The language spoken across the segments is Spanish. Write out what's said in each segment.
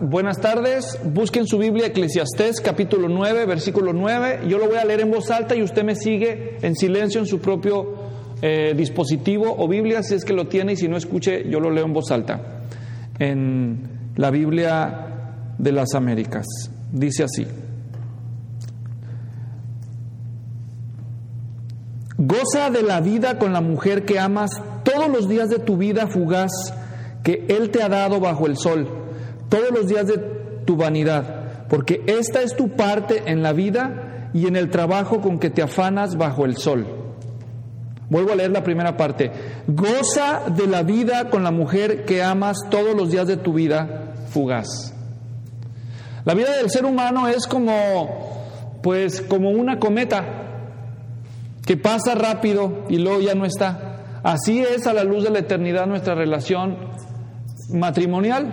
buenas tardes. Busquen su Biblia, Eclesiastés, capítulo 9, versículo 9. Yo lo voy a leer en voz alta y usted me sigue en silencio en su propio dispositivo o Biblia, si es que lo tiene, y si no, escuche, yo lo leo en voz alta. En la Biblia de las Américas. Dice así: goza de la vida con la mujer que amas todos los días de tu vida fugaz que Él te ha dado bajo el sol, todos los días de tu vanidad, porque esta es tu parte en la vida y en el trabajo con que te afanas bajo el sol. Vuelvo a leer la primera parte. Goza de la vida con la mujer que amas todos los días de tu vida fugaz. La vida del ser humano es como una cometa que pasa rápido y luego ya no está. Así es a la luz de la eternidad nuestra relación matrimonial.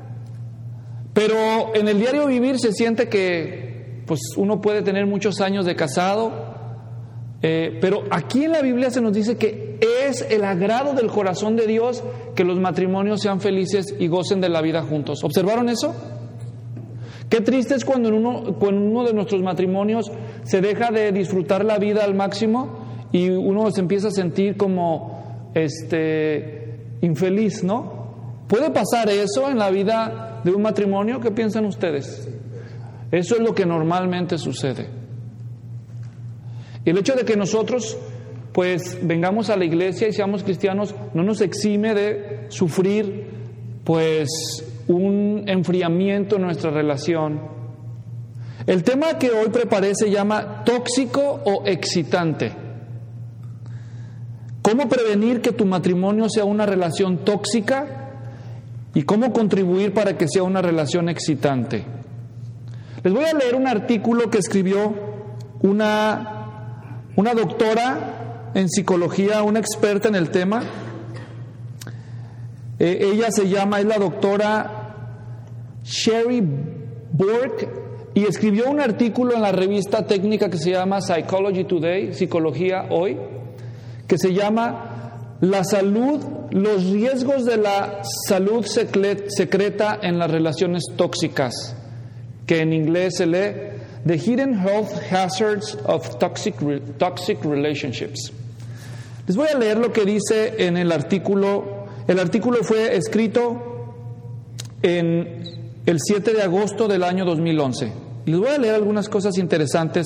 Pero en el diario vivir se siente que uno puede tener muchos años de casado, pero aquí en la Biblia se nos dice que es el agrado del corazón de Dios que los matrimonios sean felices y gocen de la vida juntos. ¿Observaron eso? Qué triste es cuando en uno de nuestros matrimonios se deja de disfrutar la vida al máximo y uno se empieza a sentir como infeliz, ¿no? ¿Puede pasar eso en la vida de un matrimonio? ¿Qué piensan ustedes? Eso es lo que normalmente sucede. Y el hecho de que nosotros vengamos a la iglesia y seamos cristianos no nos exime de sufrir un enfriamiento en nuestra relación. El tema que hoy preparé se llama tóxico o excitante. ¿Cómo prevenir que tu matrimonio sea una relación tóxica y cómo contribuir para que sea una relación excitante? Les voy a leer un artículo que escribió una doctora en psicología, una experta en el tema. Ella es la doctora Sherry Burke, y escribió un artículo en la revista técnica que se llama Psychology Today, Psicología Hoy, que se llama los riesgos de la salud secreta en las relaciones tóxicas, que en inglés se lee The Hidden Health Hazards of Toxic Relationships. Les voy a leer lo que dice en el artículo. El artículo fue escrito en el 7 de agosto del año 2011. Les voy a leer algunas cosas interesantes.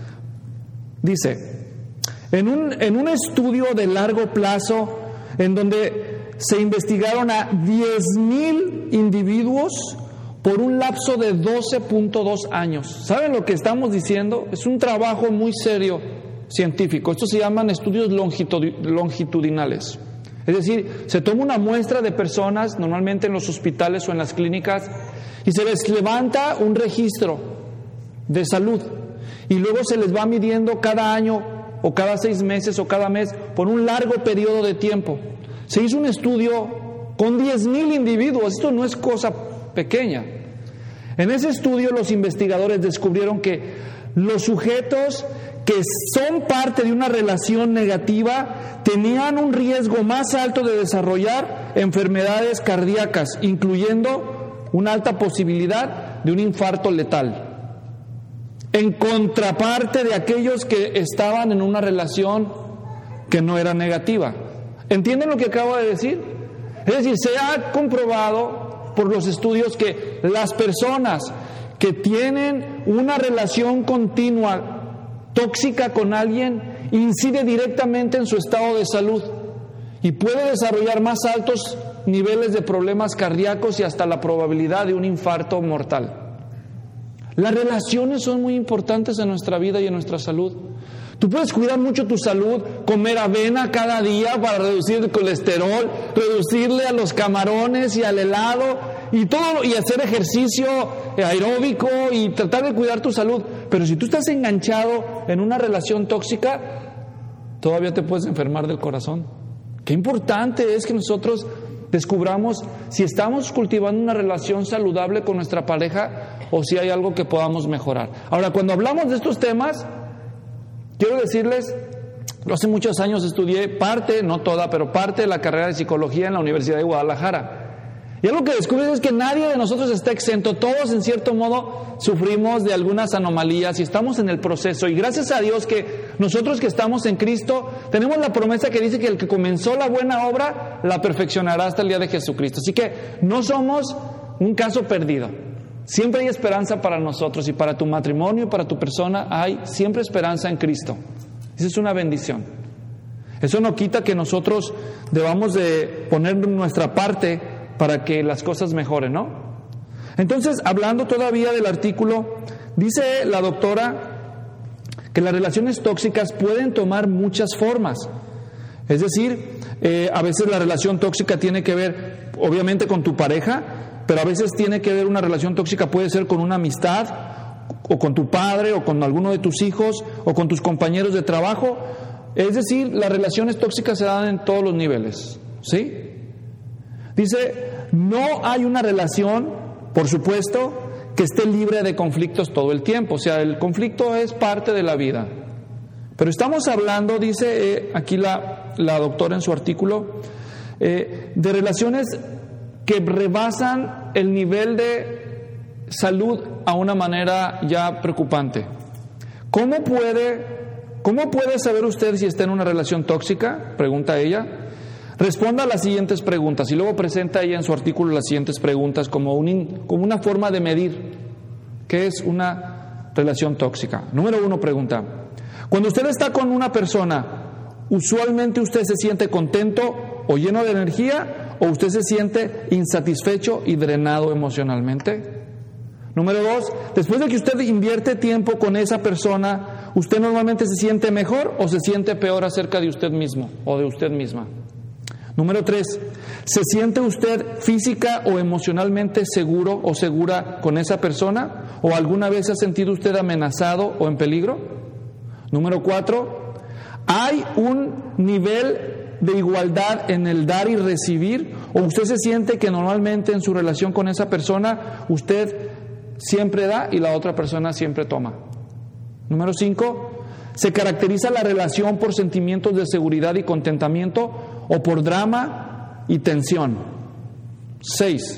Dice: en un estudio de largo plazo en donde se investigaron a 10,000 individuos por un lapso de 12.2 años. ¿Saben lo que estamos diciendo? Es un trabajo muy serio científico. Estos se llaman estudios longitudinales. Es decir, se toma una muestra de personas, normalmente en los hospitales o en las clínicas, y se les levanta un registro de salud. Y luego se les va midiendo cada año, o cada 6 meses, o cada mes, por un largo periodo de tiempo. Se hizo un estudio con 10,000 individuos. Esto no es cosa pequeña. En ese estudio los investigadores descubrieron que los sujetos que son parte de una relación negativa tenían un riesgo más alto de desarrollar enfermedades cardíacas, incluyendo una alta posibilidad de un infarto letal, en contraparte de aquellos que estaban en una relación que no era negativa. ¿Entienden lo que acabo de decir? Es decir, se ha comprobado por los estudios que las personas que tienen una relación continua tóxica con alguien incide directamente en su estado de salud y puede desarrollar más altos niveles de problemas cardíacos y hasta la probabilidad de un infarto mortal. Las relaciones son muy importantes en nuestra vida y en nuestra salud. Tú puedes cuidar mucho tu salud, comer avena cada día para reducir el colesterol, reducirle a los camarones y al helado y todo, y hacer ejercicio aeróbico y tratar de cuidar tu salud. Pero si tú estás enganchado en una relación tóxica, todavía te puedes enfermar del corazón. Qué importante es que nosotros descubramos si estamos cultivando una relación saludable con nuestra pareja o si hay algo que podamos mejorar. Ahora, cuando hablamos de estos temas, quiero decirles, hace muchos años estudié parte, no toda, pero parte de la carrera de psicología en la Universidad de Guadalajara. Y algo que descubres es que nadie de nosotros está exento. Todos, en cierto modo, sufrimos de algunas anomalías y estamos en el proceso. Y gracias a Dios que nosotros que estamos en Cristo, tenemos la promesa que dice que el que comenzó la buena obra, la perfeccionará hasta el día de Jesucristo. Así que no somos un caso perdido. Siempre hay esperanza para nosotros, y para tu matrimonio, para tu persona, hay siempre esperanza en Cristo. Esa es una bendición. Eso no quita que nosotros debamos de poner nuestra parte para que las cosas mejoren, ¿no? Entonces, hablando todavía del artículo, dice la doctora que las relaciones tóxicas pueden tomar muchas formas. Es decir, a veces la relación tóxica tiene que ver, obviamente, con tu pareja, pero a veces tiene que ver, una relación tóxica puede ser con una amistad, o con tu padre, o con alguno de tus hijos, o con tus compañeros de trabajo. Es decir, las relaciones tóxicas se dan en todos los niveles, ¿sí? Dice, no hay una relación, por supuesto, que esté libre de conflictos todo el tiempo. O sea, el conflicto es parte de la vida. Pero estamos hablando, dice aquí la doctora en su artículo, de relaciones que rebasan el nivel de salud a una manera ya preocupante. ¿Cómo puede saber usted si está en una relación tóxica?, pregunta ella. Responda a las siguientes preguntas, y luego presenta ella en su artículo las siguientes preguntas como una forma de medir qué es una relación tóxica. Número 1, pregunta: cuando usted está con una persona, ¿usualmente usted se siente contento o lleno de energía, o usted se siente insatisfecho y drenado emocionalmente? Número 2, después de que usted invierte tiempo con esa persona, ¿usted normalmente se siente mejor o se siente peor acerca de usted mismo o de usted misma? Número 3, ¿se siente usted física o emocionalmente seguro o segura con esa persona? ¿O alguna vez se ha sentido usted amenazado o en peligro? Número 4, ¿hay un nivel de igualdad en el dar y recibir? ¿O usted se siente que normalmente en su relación con esa persona usted siempre da y la otra persona siempre toma? Número 5, ¿se caracteriza la relación por sentimientos de seguridad y contentamiento o por drama y tensión? 6,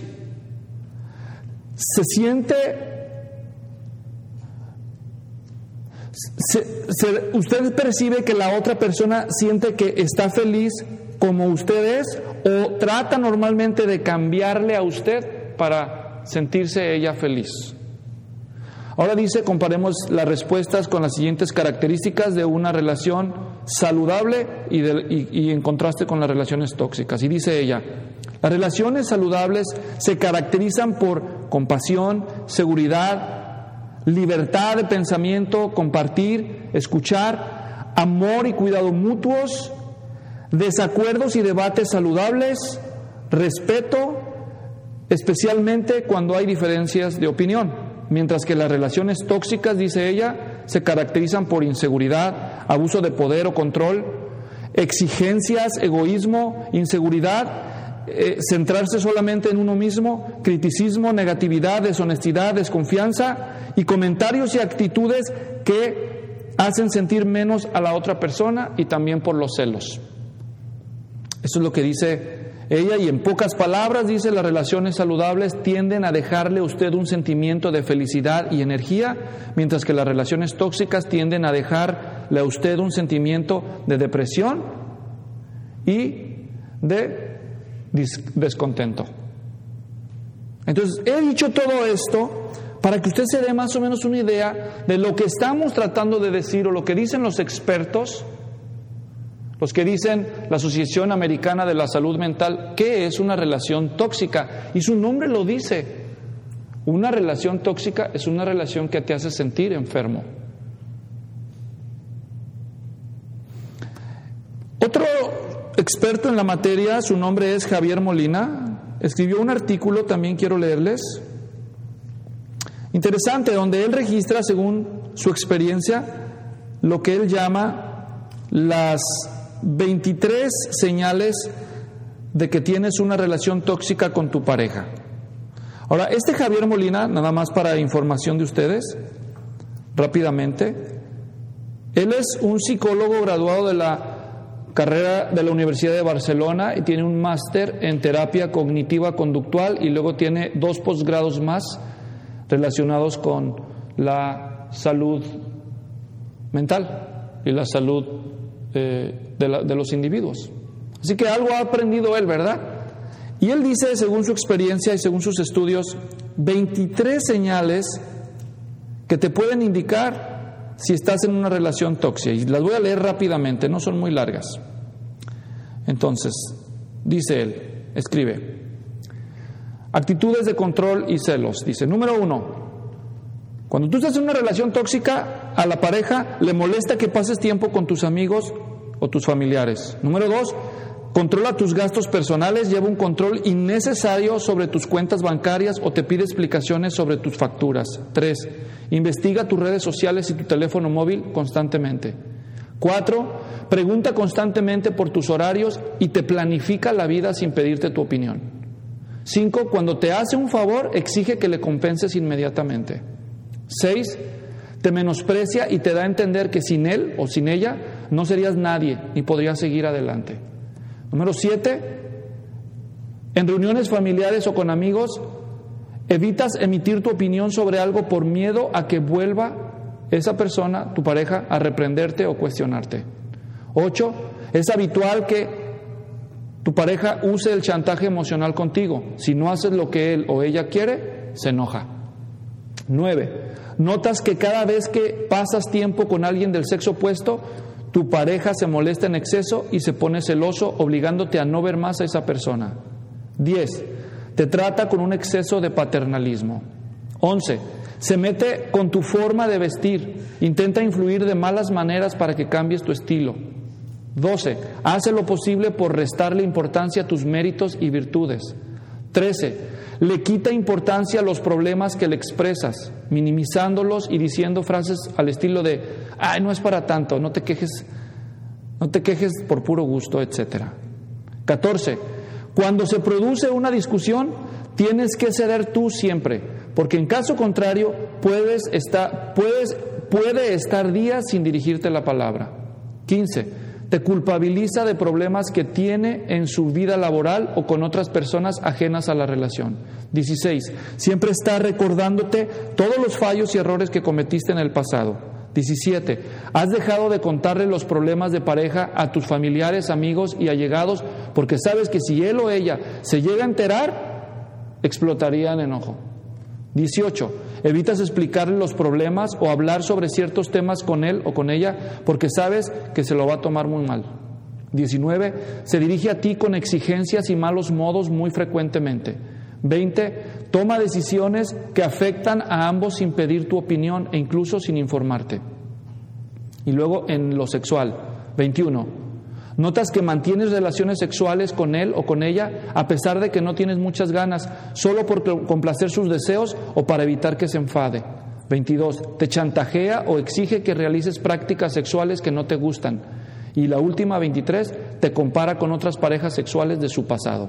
¿usted percibe que la otra persona siente que está feliz como usted es, o trata normalmente de cambiarle a usted para sentirse ella feliz? Ahora dice, comparemos las respuestas con las siguientes características de una relación saludable y en contraste con las relaciones tóxicas. Y dice ella, las relaciones saludables se caracterizan por compasión, seguridad, libertad de pensamiento, compartir, escuchar, amor y cuidado mutuos, desacuerdos y debates saludables, respeto, especialmente cuando hay diferencias de opinión. Mientras que las relaciones tóxicas, dice ella, se caracterizan por inseguridad, abuso de poder o control, exigencias, egoísmo, inseguridad, centrarse solamente en uno mismo, criticismo, negatividad, deshonestidad, desconfianza y comentarios y actitudes que hacen sentir menos a la otra persona, y también por los celos. Eso es lo que dice ella, y en pocas palabras dice, las relaciones saludables tienden a dejarle a usted un sentimiento de felicidad y energía, mientras que las relaciones tóxicas tienden a dejarle a usted un sentimiento de depresión y de descontento. Entonces, he dicho todo esto para que usted se dé más o menos una idea de lo que estamos tratando de decir, o lo que dicen los expertos, los que dicen la Asociación Americana de la Salud Mental, ¿qué es una relación tóxica? Y su nombre lo dice. Una relación tóxica es una relación que te hace sentir enfermo. Otro experto en la materia, su nombre es Javier Molina, escribió un artículo, también quiero leerles, interesante, donde él registra, según su experiencia, lo que él llama las 23 señales de que tienes una relación tóxica con tu pareja. Ahora, este Javier Molina, nada más para información de ustedes, rápidamente, él es un psicólogo graduado de la carrera de la Universidad de Barcelona y tiene un máster en terapia cognitiva conductual y luego tiene 2 posgrados más relacionados con la salud mental y la salud de los individuos. Así que algo ha aprendido él, ¿verdad? Y él dice, según su experiencia y según sus estudios, 23 señales que te pueden indicar si estás en una relación tóxica. Y las voy a leer rápidamente, no son muy largas. Entonces, dice él, escribe, actitudes de control y celos. Dice, número 1, cuando tú estás en una relación tóxica, a la pareja le molesta que pases tiempo con tus amigos o tus familiares. Número 2, controla tus gastos personales, lleva un control innecesario sobre tus cuentas bancarias o te pide explicaciones sobre tus facturas. 3, investiga tus redes sociales y tu teléfono móvil constantemente. 4, pregunta constantemente por tus horarios y te planifica la vida sin pedirte tu opinión. 5, cuando te hace un favor, exige que le compenses inmediatamente. 6, te menosprecia y te da a entender que sin él o sin ella no serías nadie ni podrías seguir adelante. Número 7, en reuniones familiares o con amigos, evitas emitir tu opinión sobre algo por miedo a que vuelva esa persona, tu pareja, a reprenderte o cuestionarte. 8, es habitual que tu pareja use el chantaje emocional contigo. Si no haces lo que él o ella quiere, se enoja. 9, notas que cada vez que pasas tiempo con alguien del sexo opuesto, tu pareja se molesta en exceso y se pone celoso, obligándote a no ver más a esa persona. 10, te trata con un exceso de paternalismo. 11, se mete con tu forma de vestir, intenta influir de malas maneras para que cambies tu estilo. 12, hace lo posible por restarle importancia a tus méritos y virtudes. 13, le quita importancia a los problemas que le expresas, minimizándolos y diciendo frases al estilo de "ay, no es para tanto, no te quejes por puro gusto", etc. 14, cuando se produce una discusión, tienes que ceder tú siempre, porque en caso contrario puede estar días sin dirigirte la palabra. 15, te culpabiliza de problemas que tiene en su vida laboral o con otras personas ajenas a la relación. 16, siempre está recordándote todos los fallos y errores que cometiste en el pasado. 17, has dejado de contarle los problemas de pareja a tus familiares, amigos y allegados porque sabes que si él o ella se llega a enterar, explotaría en enojo. 18, evitas explicarle los problemas o hablar sobre ciertos temas con él o con ella porque sabes que se lo va a tomar muy mal. 19, se dirige a ti con exigencias y malos modos muy frecuentemente. 20, toma decisiones que afectan a ambos sin pedir tu opinión e incluso sin informarte. Y luego en lo sexual. 21, notas que mantienes relaciones sexuales con él o con ella a pesar de que no tienes muchas ganas, solo por complacer sus deseos o para evitar que se enfade. 22, te chantajea o exige que realices prácticas sexuales que no te gustan. Y la última, 23, te compara con otras parejas sexuales de su pasado.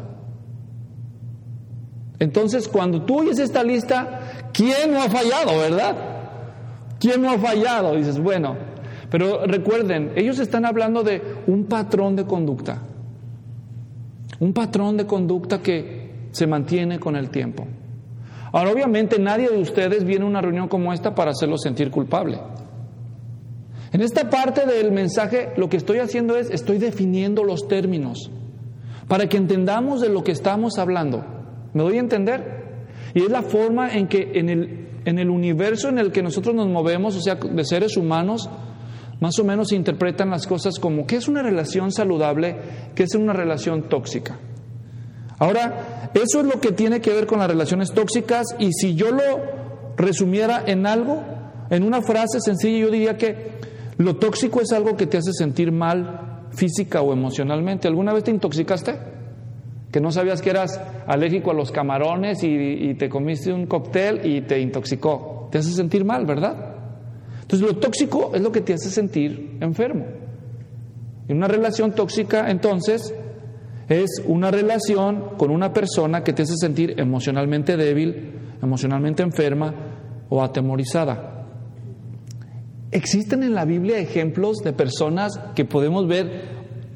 Entonces, cuando tú oyes esta lista, ¿quién no ha fallado, verdad? ¿Quién no ha fallado? Dices, bueno, pero recuerden, ellos están hablando de un patrón de conducta. Un patrón de conducta que se mantiene con el tiempo. Ahora, obviamente, nadie de ustedes viene a una reunión como esta para hacerlo sentir culpable. En esta parte del mensaje, lo que estoy haciendo es, estoy definiendo los términos para que entendamos de lo que estamos hablando. ¿Me doy a entender? Y es la forma en que en el universo en el que nosotros nos movemos, o sea, de seres humanos, más o menos se interpretan las cosas como ¿qué es una relación saludable? ¿Qué es una relación tóxica? Ahora, eso es lo que tiene que ver con las relaciones tóxicas, y si yo lo resumiera en algo, en una frase sencilla, yo diría que lo tóxico es algo que te hace sentir mal física o emocionalmente. ¿Alguna vez te intoxicaste? Que no sabías que eras alérgico a los camarones y te comiste un cóctel y te intoxicó. Te hace sentir mal, ¿verdad? Entonces, lo tóxico es lo que te hace sentir enfermo. Y una relación tóxica, entonces, es una relación con una persona que te hace sentir emocionalmente débil, emocionalmente enferma o atemorizada. Existen en la Biblia ejemplos de personas que podemos ver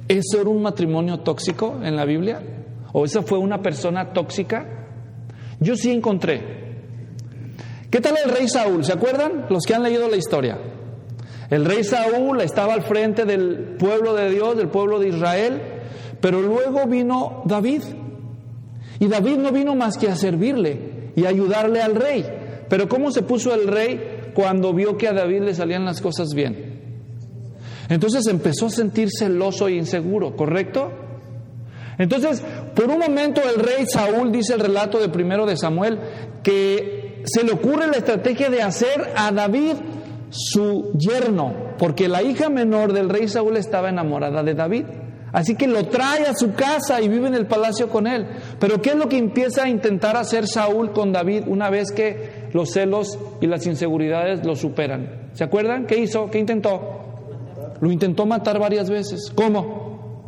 ¿Eso era un matrimonio tóxico en la Biblia? ¿O esa fue una persona tóxica? Yo sí encontré. ¿Qué tal el rey Saúl? ¿Se acuerdan? Los que han leído la historia. El rey Saúl estaba al frente del pueblo de Dios, del pueblo de Israel, pero luego vino David. Y David no vino más que a servirle y ayudarle al rey. Pero ¿cómo se puso el rey cuando vio que a David le salían las cosas bien? Entonces empezó a sentir celoso e inseguro, ¿correcto? Entonces, por un momento el rey Saúl, dice el relato de 1 de Samuel, que se le ocurre la estrategia de hacer a David su yerno, porque la hija menor del rey Saúl estaba enamorada de David. Así que lo trae a su casa y vive en el palacio con él. Pero ¿qué es lo que empieza a intentar hacer Saúl con David una vez que los celos y las inseguridades lo superan? ¿Se acuerdan? ¿Qué hizo? ¿Qué intentó? Lo intentó matar varias veces. ¿Cómo?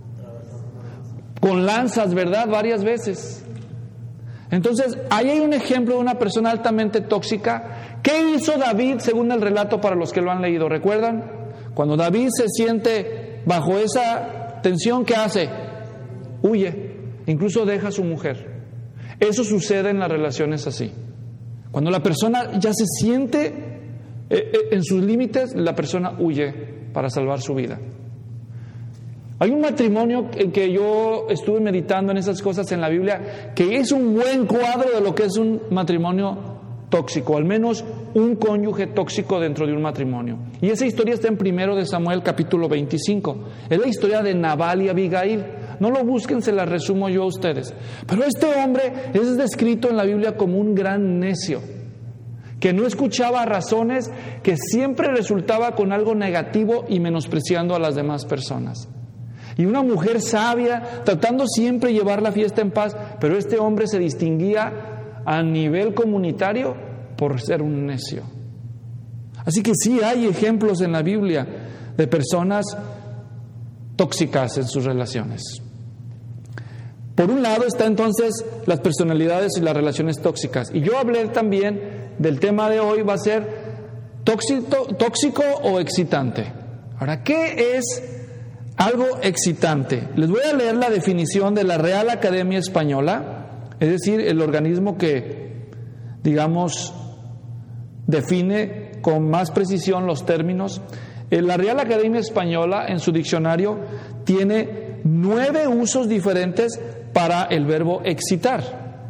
Con lanzas, ¿verdad? Varias veces. Entonces, ahí hay un ejemplo de una persona altamente tóxica. ¿Qué hizo David según el relato para los que lo han leído? ¿Recuerdan? Cuando David se siente bajo esa tensión, ¿qué hace? Huye. Incluso deja a su mujer. Eso sucede en las relaciones así. Cuando la persona ya se siente en sus límites, la persona huye para salvar su vida. Hay un matrimonio en que yo estuve meditando en esas cosas en la Biblia, que es un buen cuadro de lo que es un matrimonio tóxico, al menos un cónyuge tóxico dentro de un matrimonio. Y esa historia está en 1 de Samuel capítulo 25. Es la historia de Nabal y Abigail. No lo busquen, se la resumo yo a ustedes. Pero este hombre es descrito en la Biblia como un gran necio, que no escuchaba razones, que siempre resultaba con algo negativo y menospreciando a las demás personas. Y una mujer sabia, tratando siempre de llevar la fiesta en paz, pero este hombre se distinguía a nivel comunitario por ser un necio. Así que sí hay ejemplos en la Biblia de personas tóxicas en sus relaciones. Por un lado está entonces las personalidades y las relaciones tóxicas. Y yo hablé también del tema de hoy, va a ser tóxico o excitante. Ahora, ¿qué es algo excitante? Les voy a leer la definición de la Real Academia Española, es decir, el organismo que, digamos, define con más precisión los términos. La Real Academia Española, en su diccionario, tiene 9 usos diferentes para el verbo excitar.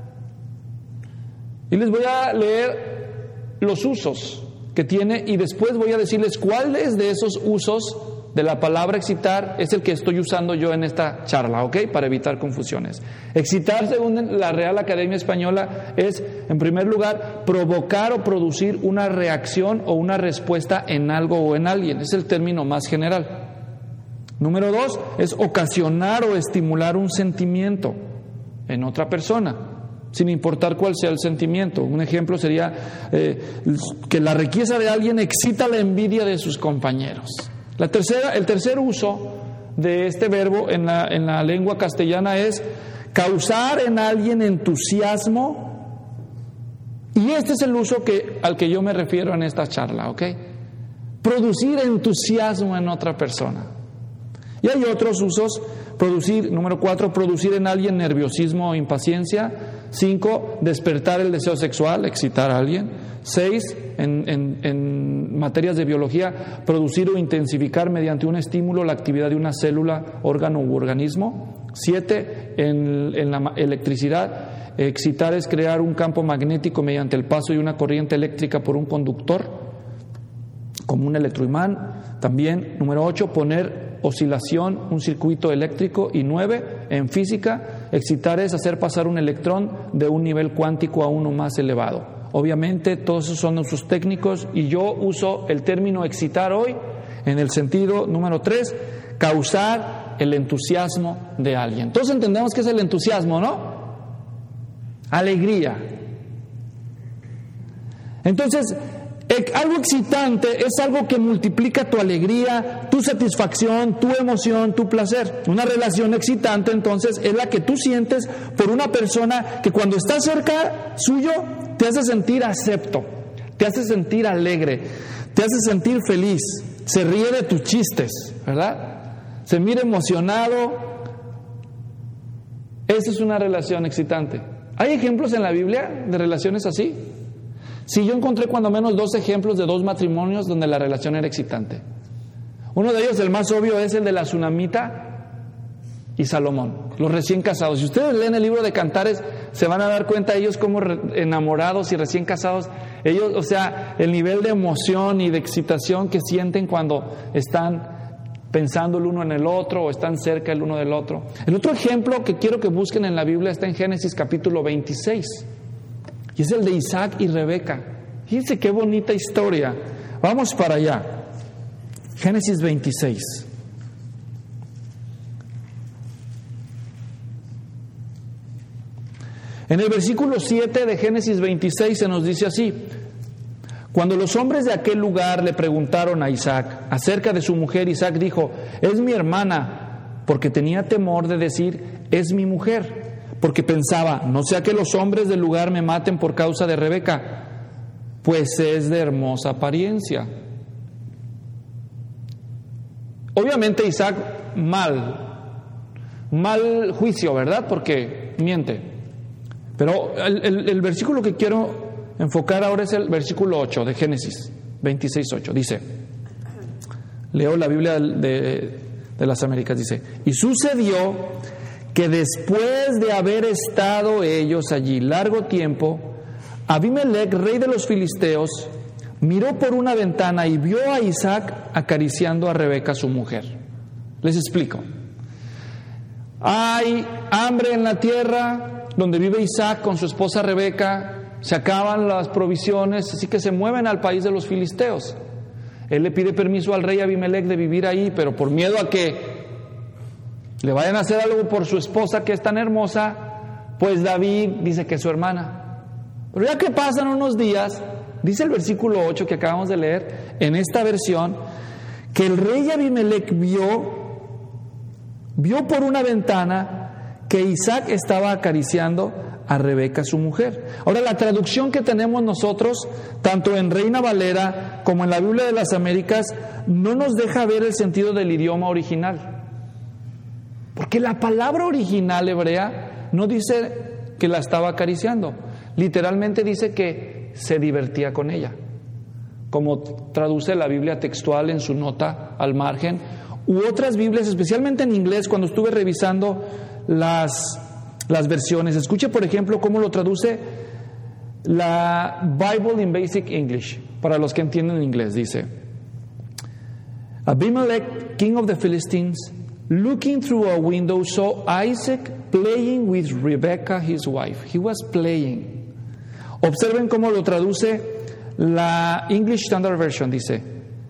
Y les voy a leer los usos que tiene y después voy a decirles cuáles de esos usos de la palabra excitar es el que estoy usando yo en esta charla, ¿ok? Para evitar confusiones. Excitar, según la Real Academia Española, es, en primer lugar, provocar o producir una reacción o una respuesta en algo o en alguien. Es el término más general. Número 2, es ocasionar o estimular un sentimiento en otra persona, sin importar cuál sea el sentimiento. Un ejemplo sería que la riqueza de alguien excita la envidia de sus compañeros. El tercer uso de este verbo en la lengua castellana es causar en alguien entusiasmo, y este es el uso al que yo me refiero en esta charla, ¿ok? Producir entusiasmo en otra persona. Y hay otros usos: número 4, producir en alguien nerviosismo o impaciencia. 5, despertar el deseo sexual, excitar a alguien. 6, en materias de biología, producir o intensificar mediante un estímulo la actividad de una célula, órgano u organismo. 7, en la electricidad, excitar es crear un campo magnético mediante el paso de una corriente eléctrica por un conductor, como un electroimán. También, número 8, poner oscilación, un circuito eléctrico. Y 9, en física, excitar es hacer pasar un electrón de un nivel cuántico a uno más elevado. Obviamente todos esos son usos técnicos y yo uso el término excitar hoy en el sentido número 3, causar el entusiasmo de alguien. Todos entendemos qué es el entusiasmo, ¿no? Alegría. Entonces, algo excitante es algo que multiplica tu alegría, tu satisfacción, tu emoción, tu placer. Una relación excitante, entonces, es la que tú sientes por una persona que cuando está cerca suyo te hace sentir acepto, te hace sentir alegre, te hace sentir feliz, se ríe de tus chistes, ¿verdad? se mira emocionado. Esa es una relación excitante. ¿Hay ejemplos en la Biblia de relaciones así? Sí, yo encontré cuando menos 2 ejemplos de 2 matrimonios donde la relación era excitante. Uno de ellos, el más obvio, es el de la Tsunamita y Salomón, los recién casados. Si ustedes leen el libro de Cantares, se van a dar cuenta ellos como enamorados y recién casados, ellos, o sea, el nivel de emoción y de excitación que sienten cuando están pensando el uno en el otro o están cerca el uno del otro. El otro ejemplo que quiero que busquen en la Biblia está en Génesis capítulo 26, y es el de Isaac y Rebeca. Fíjense qué bonita historia. Vamos para allá. Génesis 26. En el versículo 7 de Génesis 26 se nos dice así: cuando los hombres de aquel lugar le preguntaron a Isaac acerca de su mujer, Isaac dijo: es mi hermana, porque tenía temor de decir: es mi mujer, porque pensaba: no sea que los hombres del lugar me maten por causa de Rebeca, pues es de hermosa apariencia. Obviamente Isaac mal juicio, ¿verdad? Porque miente. Pero el versículo que quiero enfocar ahora es el versículo 8 de Génesis 26:8. Dice, leo la Biblia de las Américas, dice: y sucedió que después de haber estado ellos allí largo tiempo, Abimelec, rey de los filisteos, miró por una ventana y vio a Isaac acariciando a Rebeca, su mujer. Les explico. Hay hambre en la tierra donde vive Isaac con su esposa Rebeca, se acaban las provisiones, así que se mueven al país de los filisteos. Él le pide permiso al rey Abimelec de vivir ahí, pero por miedo a que le vayan a hacer algo por su esposa que es tan hermosa, pues David dice que es su hermana. Pero ya que pasan unos días, dice el versículo 8 que acabamos de leer en esta versión, que el rey Abimelec vio por una ventana que Isaac estaba acariciando a Rebeca, su mujer. Ahora, la traducción que tenemos nosotros, tanto en Reina Valera como en la Biblia de las Américas, no nos deja ver el sentido del idioma original. Porque la palabra original hebrea no dice que la estaba acariciando. Literalmente dice que se divertía con ella. Como traduce la Biblia textual en su nota al margen, u otras Biblias, especialmente en inglés, cuando estuve revisando las versiones. Escuche, por ejemplo, cómo lo traduce la Bible in Basic English, para los que entienden inglés. Dice: Abimelech, king of the Philistines, looking through a window, saw Isaac playing with Rebekah, his wife. He was playing. Observen cómo lo traduce la English Standard Version. Dice: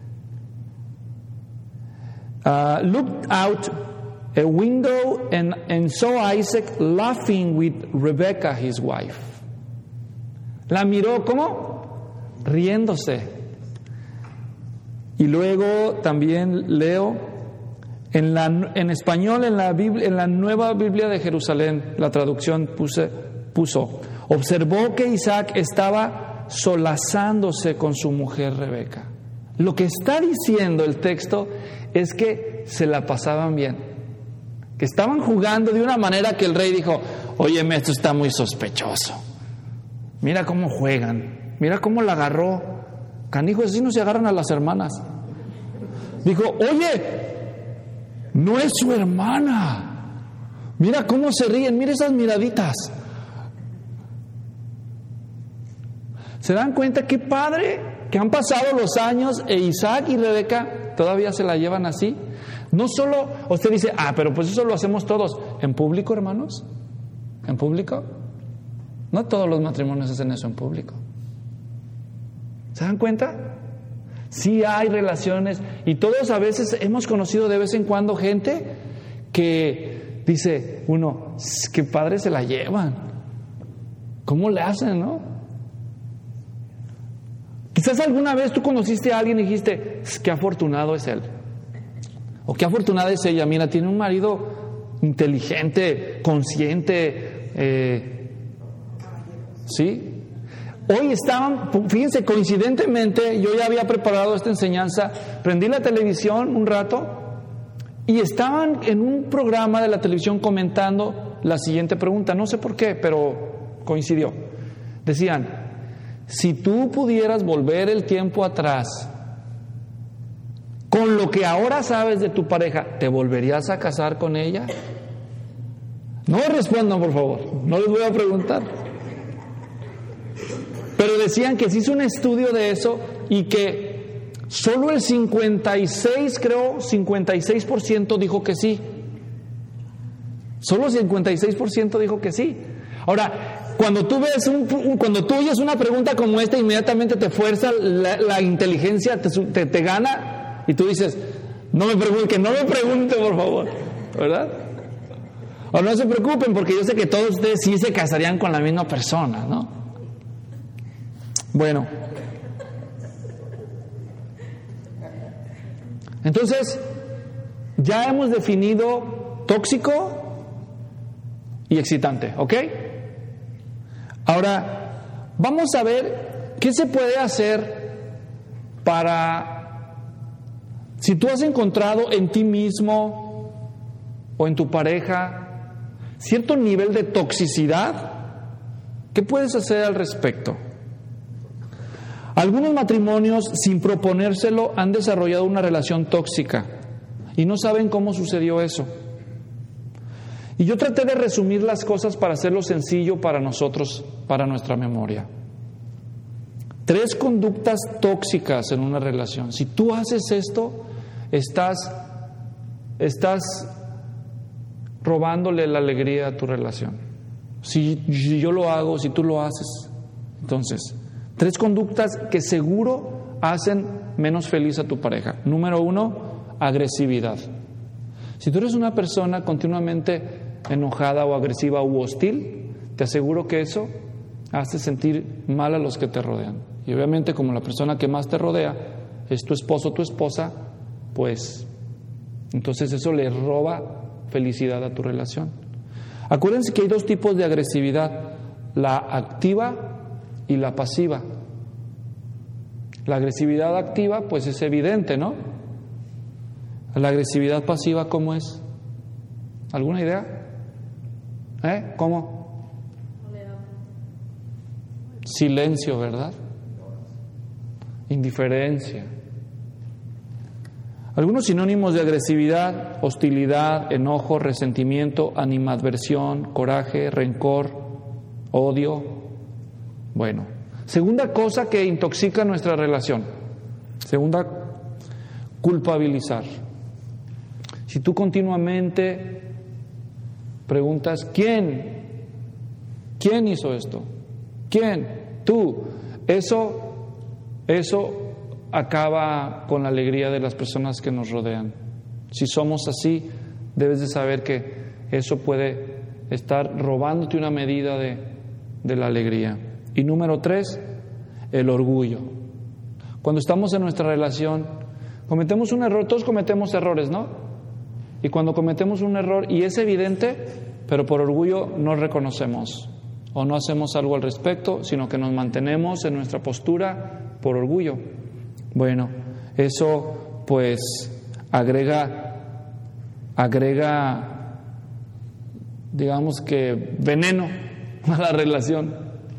looked out a window and saw Isaac laughing with Rebekah, his wife. La miró, ¿cómo? Riéndose. Y luego también leo en español, en la Biblia, en la Nueva Biblia de Jerusalén, la traducción puso: observó que Isaac estaba solazándose con su mujer Rebeca. Lo que está diciendo el texto es que se la pasaban bien, que estaban jugando de una manera que el rey dijo: óyeme, esto está muy sospechoso. Mira cómo juegan, mira cómo la agarró. Canijo, así no se agarran a las hermanas. Dijo: oye, no es su hermana. Mira cómo se ríen, mira esas miraditas. ¿Se dan cuenta qué padre que han pasado los años e Isaac y Rebeca todavía se la llevan así? No solo, usted dice: pero pues eso lo hacemos todos. ¿En público, hermanos? ¿En público? No todos los matrimonios hacen eso en público. ¿Se dan cuenta? Sí hay relaciones, y todos a veces hemos conocido de vez en cuando gente que dice uno: qué padre se la llevan. ¿Cómo le hacen, no? Quizás alguna vez tú conociste a alguien y dijiste: qué afortunado es él, o qué afortunada es ella. Mira, tiene un marido inteligente, consciente, ¿sí? Hoy estaban, fíjense, coincidentemente, yo ya había preparado esta enseñanza, prendí la televisión un rato Y estaban en un programa de la televisión comentando la siguiente pregunta, no sé por qué, pero coincidió. Decían, si tú pudieras volver el tiempo atrás, con lo que ahora sabes de tu pareja, ¿te volverías a casar con ella? No respondan, por favor, no les voy a preguntar. Pero decían que se hizo un estudio de eso y que solo el 56% dijo que sí. Solo el 56% dijo que sí. Ahora, cuando tú oyes una pregunta como esta, inmediatamente te fuerza, la inteligencia te gana y tú dices, que no me pregunte, por favor, ¿verdad? O no se preocupen, porque yo sé que todos ustedes sí se casarían con la misma persona, ¿no? Bueno, entonces ya hemos definido tóxico y excitante, ¿ok? Ahora, vamos a ver qué se puede hacer para, si tú has encontrado en ti mismo o en tu pareja cierto nivel de toxicidad, ¿qué puedes hacer al respecto? Algunos matrimonios, sin proponérselo, han desarrollado una relación tóxica y no saben cómo sucedió eso. Y yo traté de resumir las cosas para hacerlo sencillo para nosotros, para nuestra memoria. 3 conductas tóxicas en una relación. Si tú haces esto, estás robándole la alegría a tu relación. Si yo lo hago, si tú lo haces, entonces, 3 conductas que seguro hacen menos feliz a tu pareja. Número 1, agresividad. Si tú eres una persona continuamente enojada o agresiva u hostil, te aseguro que eso hace sentir mal a los que te rodean. Y obviamente, como la persona que más te rodea es tu esposo o tu esposa, pues entonces eso le roba felicidad a tu relación. Acuérdense que hay 2 tipos de agresividad, la activa y la pasiva. La agresividad activa, pues es evidente, ¿no? La agresividad pasiva, ¿cómo es? ¿Alguna idea? ¿Cómo? Silencio, ¿verdad? Indiferencia. Algunos sinónimos de agresividad: hostilidad, enojo, resentimiento, animadversión, coraje, rencor, odio. Bueno, segunda cosa que intoxica nuestra relación. Segunda, culpabilizar. Si tú continuamente preguntas, ¿quién hizo esto? ¿Quién? Tú. Eso acaba con la alegría de las personas que nos rodean. Si somos así, debes de saber que eso puede estar robándote una medida de la alegría. Y número 3, el orgullo. Cuando estamos en nuestra relación, cometemos un error, todos cometemos errores, ¿no? Y cuando cometemos un error y es evidente, pero por orgullo no reconocemos o no hacemos algo al respecto, sino que nos mantenemos en nuestra postura por orgullo. Bueno, eso pues agrega, digamos que veneno a la relación.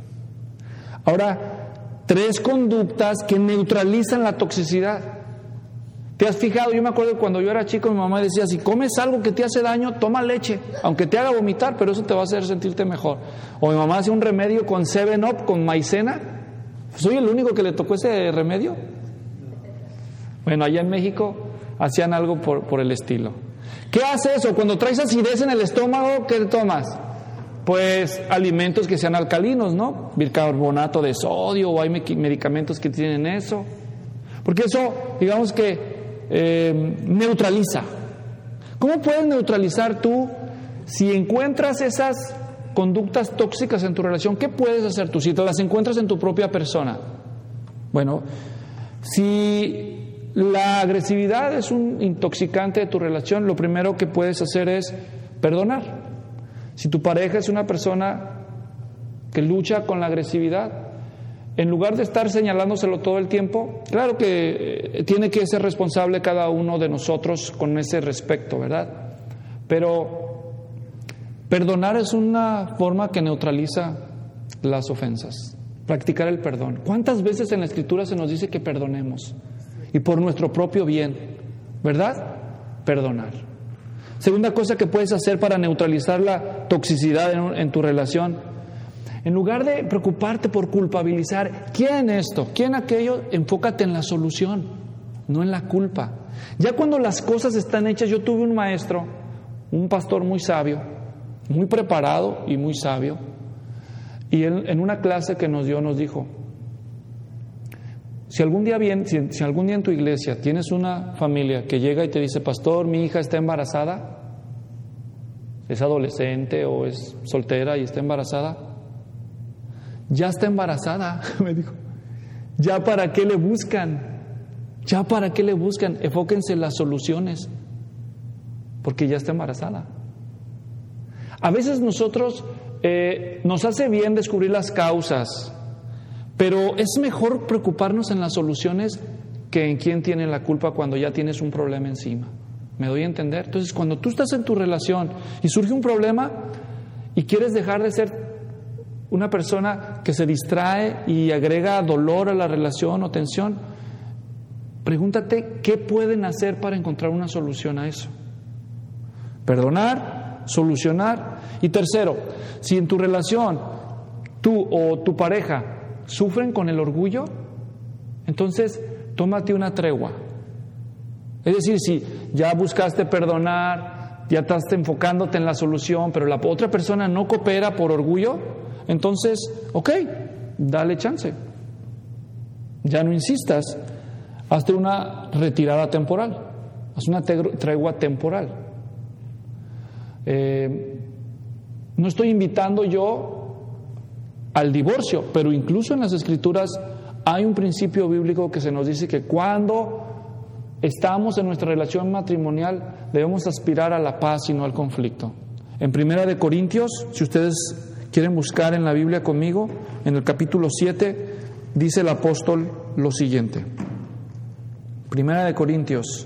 Ahora, 3 conductas que neutralizan la toxicidad. ¿Te has fijado? Yo me acuerdo cuando yo era chico, mi mamá decía, si comes algo que te hace daño, toma leche, aunque te haga vomitar, pero eso te va a hacer sentirte mejor. O mi mamá hacía un remedio con 7-Up, con maicena. ¿Soy el único que le tocó ese remedio? Bueno, allá en México hacían algo por el estilo. ¿Qué hace eso? Cuando traes acidez en el estómago, ¿qué tomas? Pues alimentos que sean alcalinos, ¿no? Bicarbonato de sodio, o hay medicamentos que tienen eso. Porque eso, digamos que neutraliza. ¿Cómo puedes neutralizar tú si encuentras esas conductas tóxicas en tu relación? ¿Qué puedes hacer tú si te las encuentras en tu propia persona? Bueno, si la agresividad es un intoxicante de tu relación, lo primero que puedes hacer es perdonar. Si tu pareja es una persona que lucha con la agresividad, en lugar de estar señalándoselo todo el tiempo, claro que tiene que ser responsable cada uno de nosotros con ese respecto, ¿verdad? Pero perdonar es una forma que neutraliza las ofensas. Practicar el perdón. ¿Cuántas veces en la Escritura se nos dice que perdonemos? Y por nuestro propio bien, ¿verdad? Perdonar. Segunda cosa que puedes hacer para neutralizar la toxicidad en tu relación: en lugar de preocuparte por culpabilizar, ¿quién esto? ¿Quién aquello? Enfócate en la solución, no en la culpa. Ya cuando las cosas están hechas, yo tuve un maestro, un pastor muy sabio, muy preparado y muy sabio, y él, en una clase que nos dio, nos dijo: si algún día en tu iglesia tienes una familia que llega y te dice, pastor, mi hija está embarazada, es adolescente o es soltera y está embarazada, ya está embarazada, me dijo. ¿Ya para qué le buscan? ¿Ya para qué le buscan? Enfóquense en las soluciones, porque ya está embarazada. A veces nosotros nos hace bien descubrir las causas, pero es mejor preocuparnos en las soluciones que en quién tiene la culpa cuando ya tienes un problema encima. ¿Me doy a entender? Entonces, cuando tú estás en tu relación y surge un problema y quieres dejar de ser una persona que se distrae y agrega dolor a la relación o tensión, pregúntate qué pueden hacer para encontrar una solución a eso. Perdonar, solucionar. Y tercero, si en tu relación tú o tu pareja sufren con el orgullo, entonces tómate una tregua. Es decir, si ya buscaste perdonar, ya estás enfocándote en la solución, pero la otra persona no coopera por orgullo, entonces, ok, dale chance. Ya no insistas, hazte una retirada temporal, haz una tregua temporal. No estoy invitando yo al divorcio, pero incluso en las Escrituras hay un principio bíblico que se nos dice que cuando estamos en nuestra relación matrimonial debemos aspirar a la paz y no al conflicto. En 1 Corintios, si ustedes quieren buscar en la Biblia conmigo, en el capítulo 7, dice el apóstol lo siguiente. 1 Corintios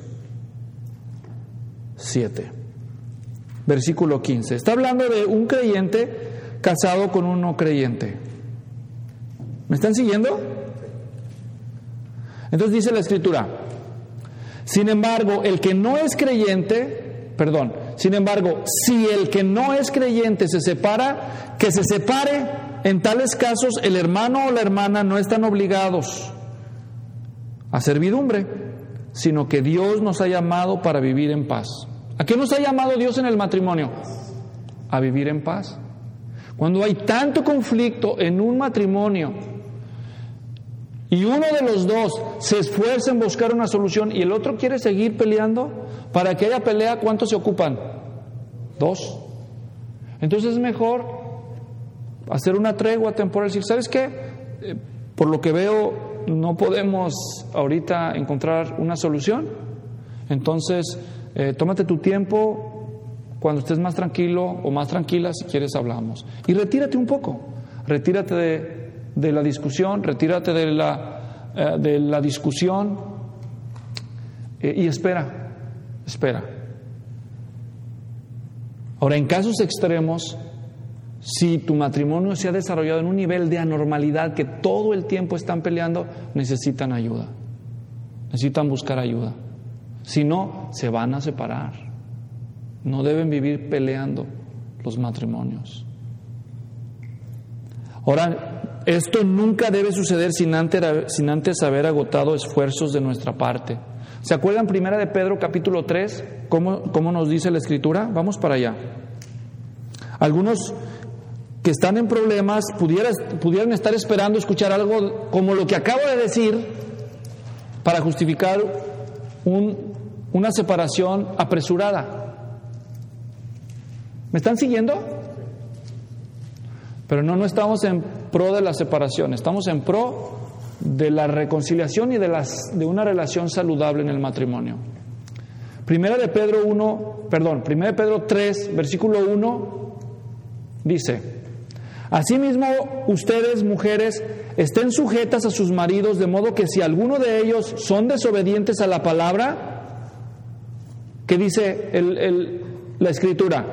7, versículo 15. Está hablando de un creyente casado con un no creyente. ¿Me están siguiendo? Entonces dice la Escritura: sin embargo, si el que no es creyente se separa, que se separe. En tales casos, el hermano o la hermana no están obligados a servidumbre, sino que Dios nos ha llamado para vivir en paz. ¿A qué nos ha llamado Dios en el matrimonio? A vivir en paz. Cuando hay tanto conflicto en un matrimonio y uno de los dos se esfuerza en buscar una solución y el otro quiere seguir peleando, para que haya pelea, ¿cuántos se ocupan? 2. Entonces es mejor hacer una tregua temporal. Decir, ¿sabes qué? Por lo que veo, no podemos ahorita encontrar una solución. Entonces, tómate tu tiempo. Cuando estés más tranquilo o más tranquila, si quieres, hablamos. Y retírate un poco. Retírate de la discusión, retírate de la discusión y espera. Ahora, en casos extremos, si tu matrimonio se ha desarrollado en un nivel de anormalidad, que todo el tiempo están peleando, necesitan ayuda. Necesitan buscar ayuda. Si no, se van a separar. No deben vivir peleando los matrimonios. Ahora, esto nunca debe suceder sin antes haber agotado esfuerzos de nuestra parte. ¿Se acuerdan 1 de Pedro capítulo 3? ¿Cómo nos dice la Escritura? Vamos para allá. Algunos que están en problemas pudieran estar esperando escuchar algo como lo que acabo de decir para justificar una separación apresurada. ¿Me están siguiendo? Pero no estamos en pro de la separación, estamos en pro de la reconciliación y de una relación saludable en el matrimonio. 1 de Pedro 3, versículo 1, dice: asimismo, ustedes, mujeres, estén sujetas a sus maridos, de modo que si alguno de ellos son desobedientes a la palabra, ¿qué dice la Escritura?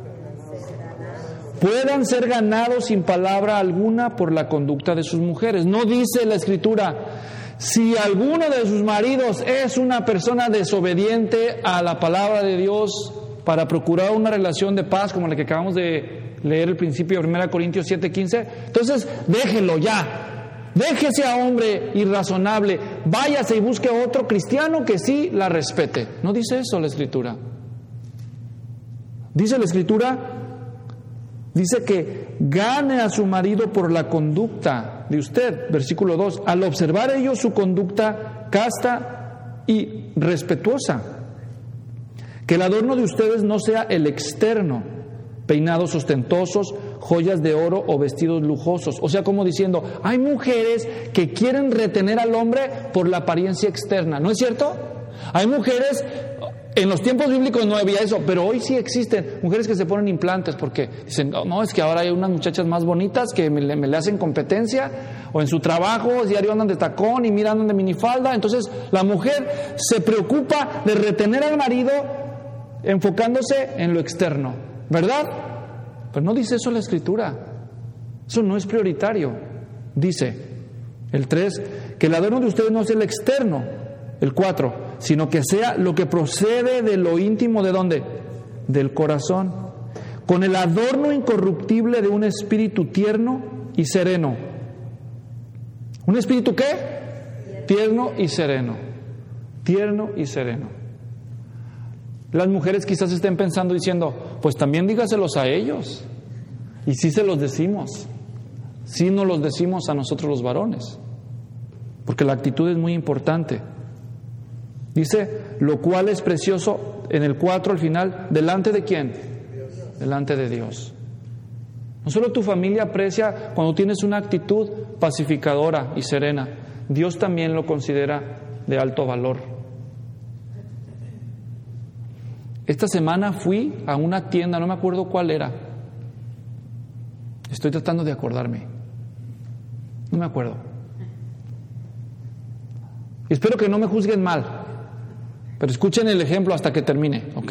Puedan ser ganados sin palabra alguna por la conducta de sus mujeres. No dice la Escritura, si alguno de sus maridos es una persona desobediente a la palabra de Dios para procurar una relación de paz como la que acabamos de leer el principio de 1 Corintios 7:15, entonces déjelo ya, déjese a hombre irrazonable, váyase y busque a otro cristiano que sí la respete. No dice eso la Escritura. Dice la Escritura, dice que gane a su marido por la conducta de usted. Versículo 2. Al observar ellos su conducta casta y respetuosa, que el adorno de ustedes no sea el externo, peinados ostentosos, joyas de oro o vestidos lujosos. O sea, como diciendo, hay mujeres que quieren retener al hombre por la apariencia externa. ¿No es cierto? Hay mujeres... En los tiempos bíblicos no había eso, pero hoy sí existen mujeres que se ponen implantes porque dicen, no, es que ahora hay unas muchachas más bonitas que me le hacen competencia, o en su trabajo diario andan de tacón y mira andan de minifalda. Entonces la mujer se preocupa de retener al marido enfocándose en lo externo, ¿verdad? Pero no dice eso la Escritura. Eso no es prioritario. Dice el 3, que el adorno de ustedes no es el externo. El 4, sino que sea lo que procede de lo íntimo, ¿de dónde? Del corazón, con el adorno incorruptible de un espíritu tierno y sereno. ¿Un espíritu qué? Tierno y sereno. Tierno y sereno. Las mujeres quizás estén pensando, diciendo, pues también dígaselos a ellos. Y sí se los decimos. Sí nos los decimos a nosotros los varones. Porque la actitud es muy importante. Dice, lo cual es precioso, en el 4 al final, ¿delante de quién? Dios. Delante de Dios. No solo tu familia aprecia cuando tienes una actitud pacificadora y serena, Dios también lo considera de alto valor. Esta semana fui a una tienda, no me acuerdo cuál era. Estoy tratando de acordarme. No me acuerdo. Espero que no me juzguen mal. Pero escuchen el ejemplo hasta que termine, ¿ok?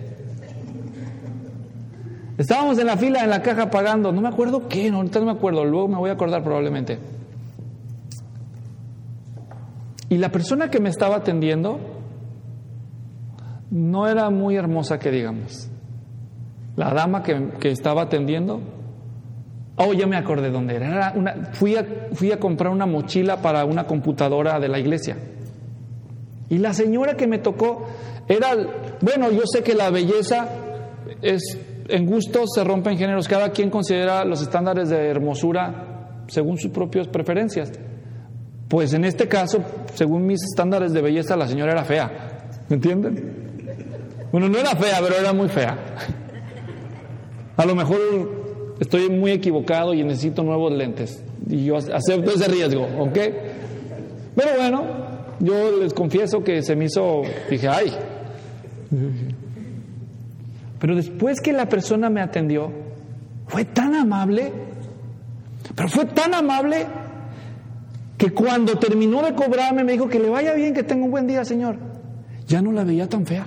Estábamos en la fila, en la caja pagando, no me acuerdo qué, ahorita no me acuerdo, luego me voy a acordar probablemente. Y la persona que me estaba atendiendo no era muy hermosa que digamos. La dama que estaba atendiendo, ya me acordé dónde era. Fui a comprar una mochila para una computadora de la iglesia. Y la señora que me tocó yo sé que la belleza es, en gustos se rompen géneros, cada quien considera los estándares de hermosura según sus propias preferencias. Pues en este caso, según mis estándares de belleza, la señora era fea, ¿me entienden? Bueno, no era fea, pero era muy fea. A lo mejor estoy muy equivocado y necesito nuevos lentes, y yo acepto ese riesgo, ¿ok? Pero bueno, yo les confieso que se me hizo, dije, ¡ay! Pero después que la persona me atendió, fue tan amable, pero fue tan amable que cuando terminó de cobrarme me dijo que le vaya bien, que tenga un buen día, señor. Ya no la veía tan fea.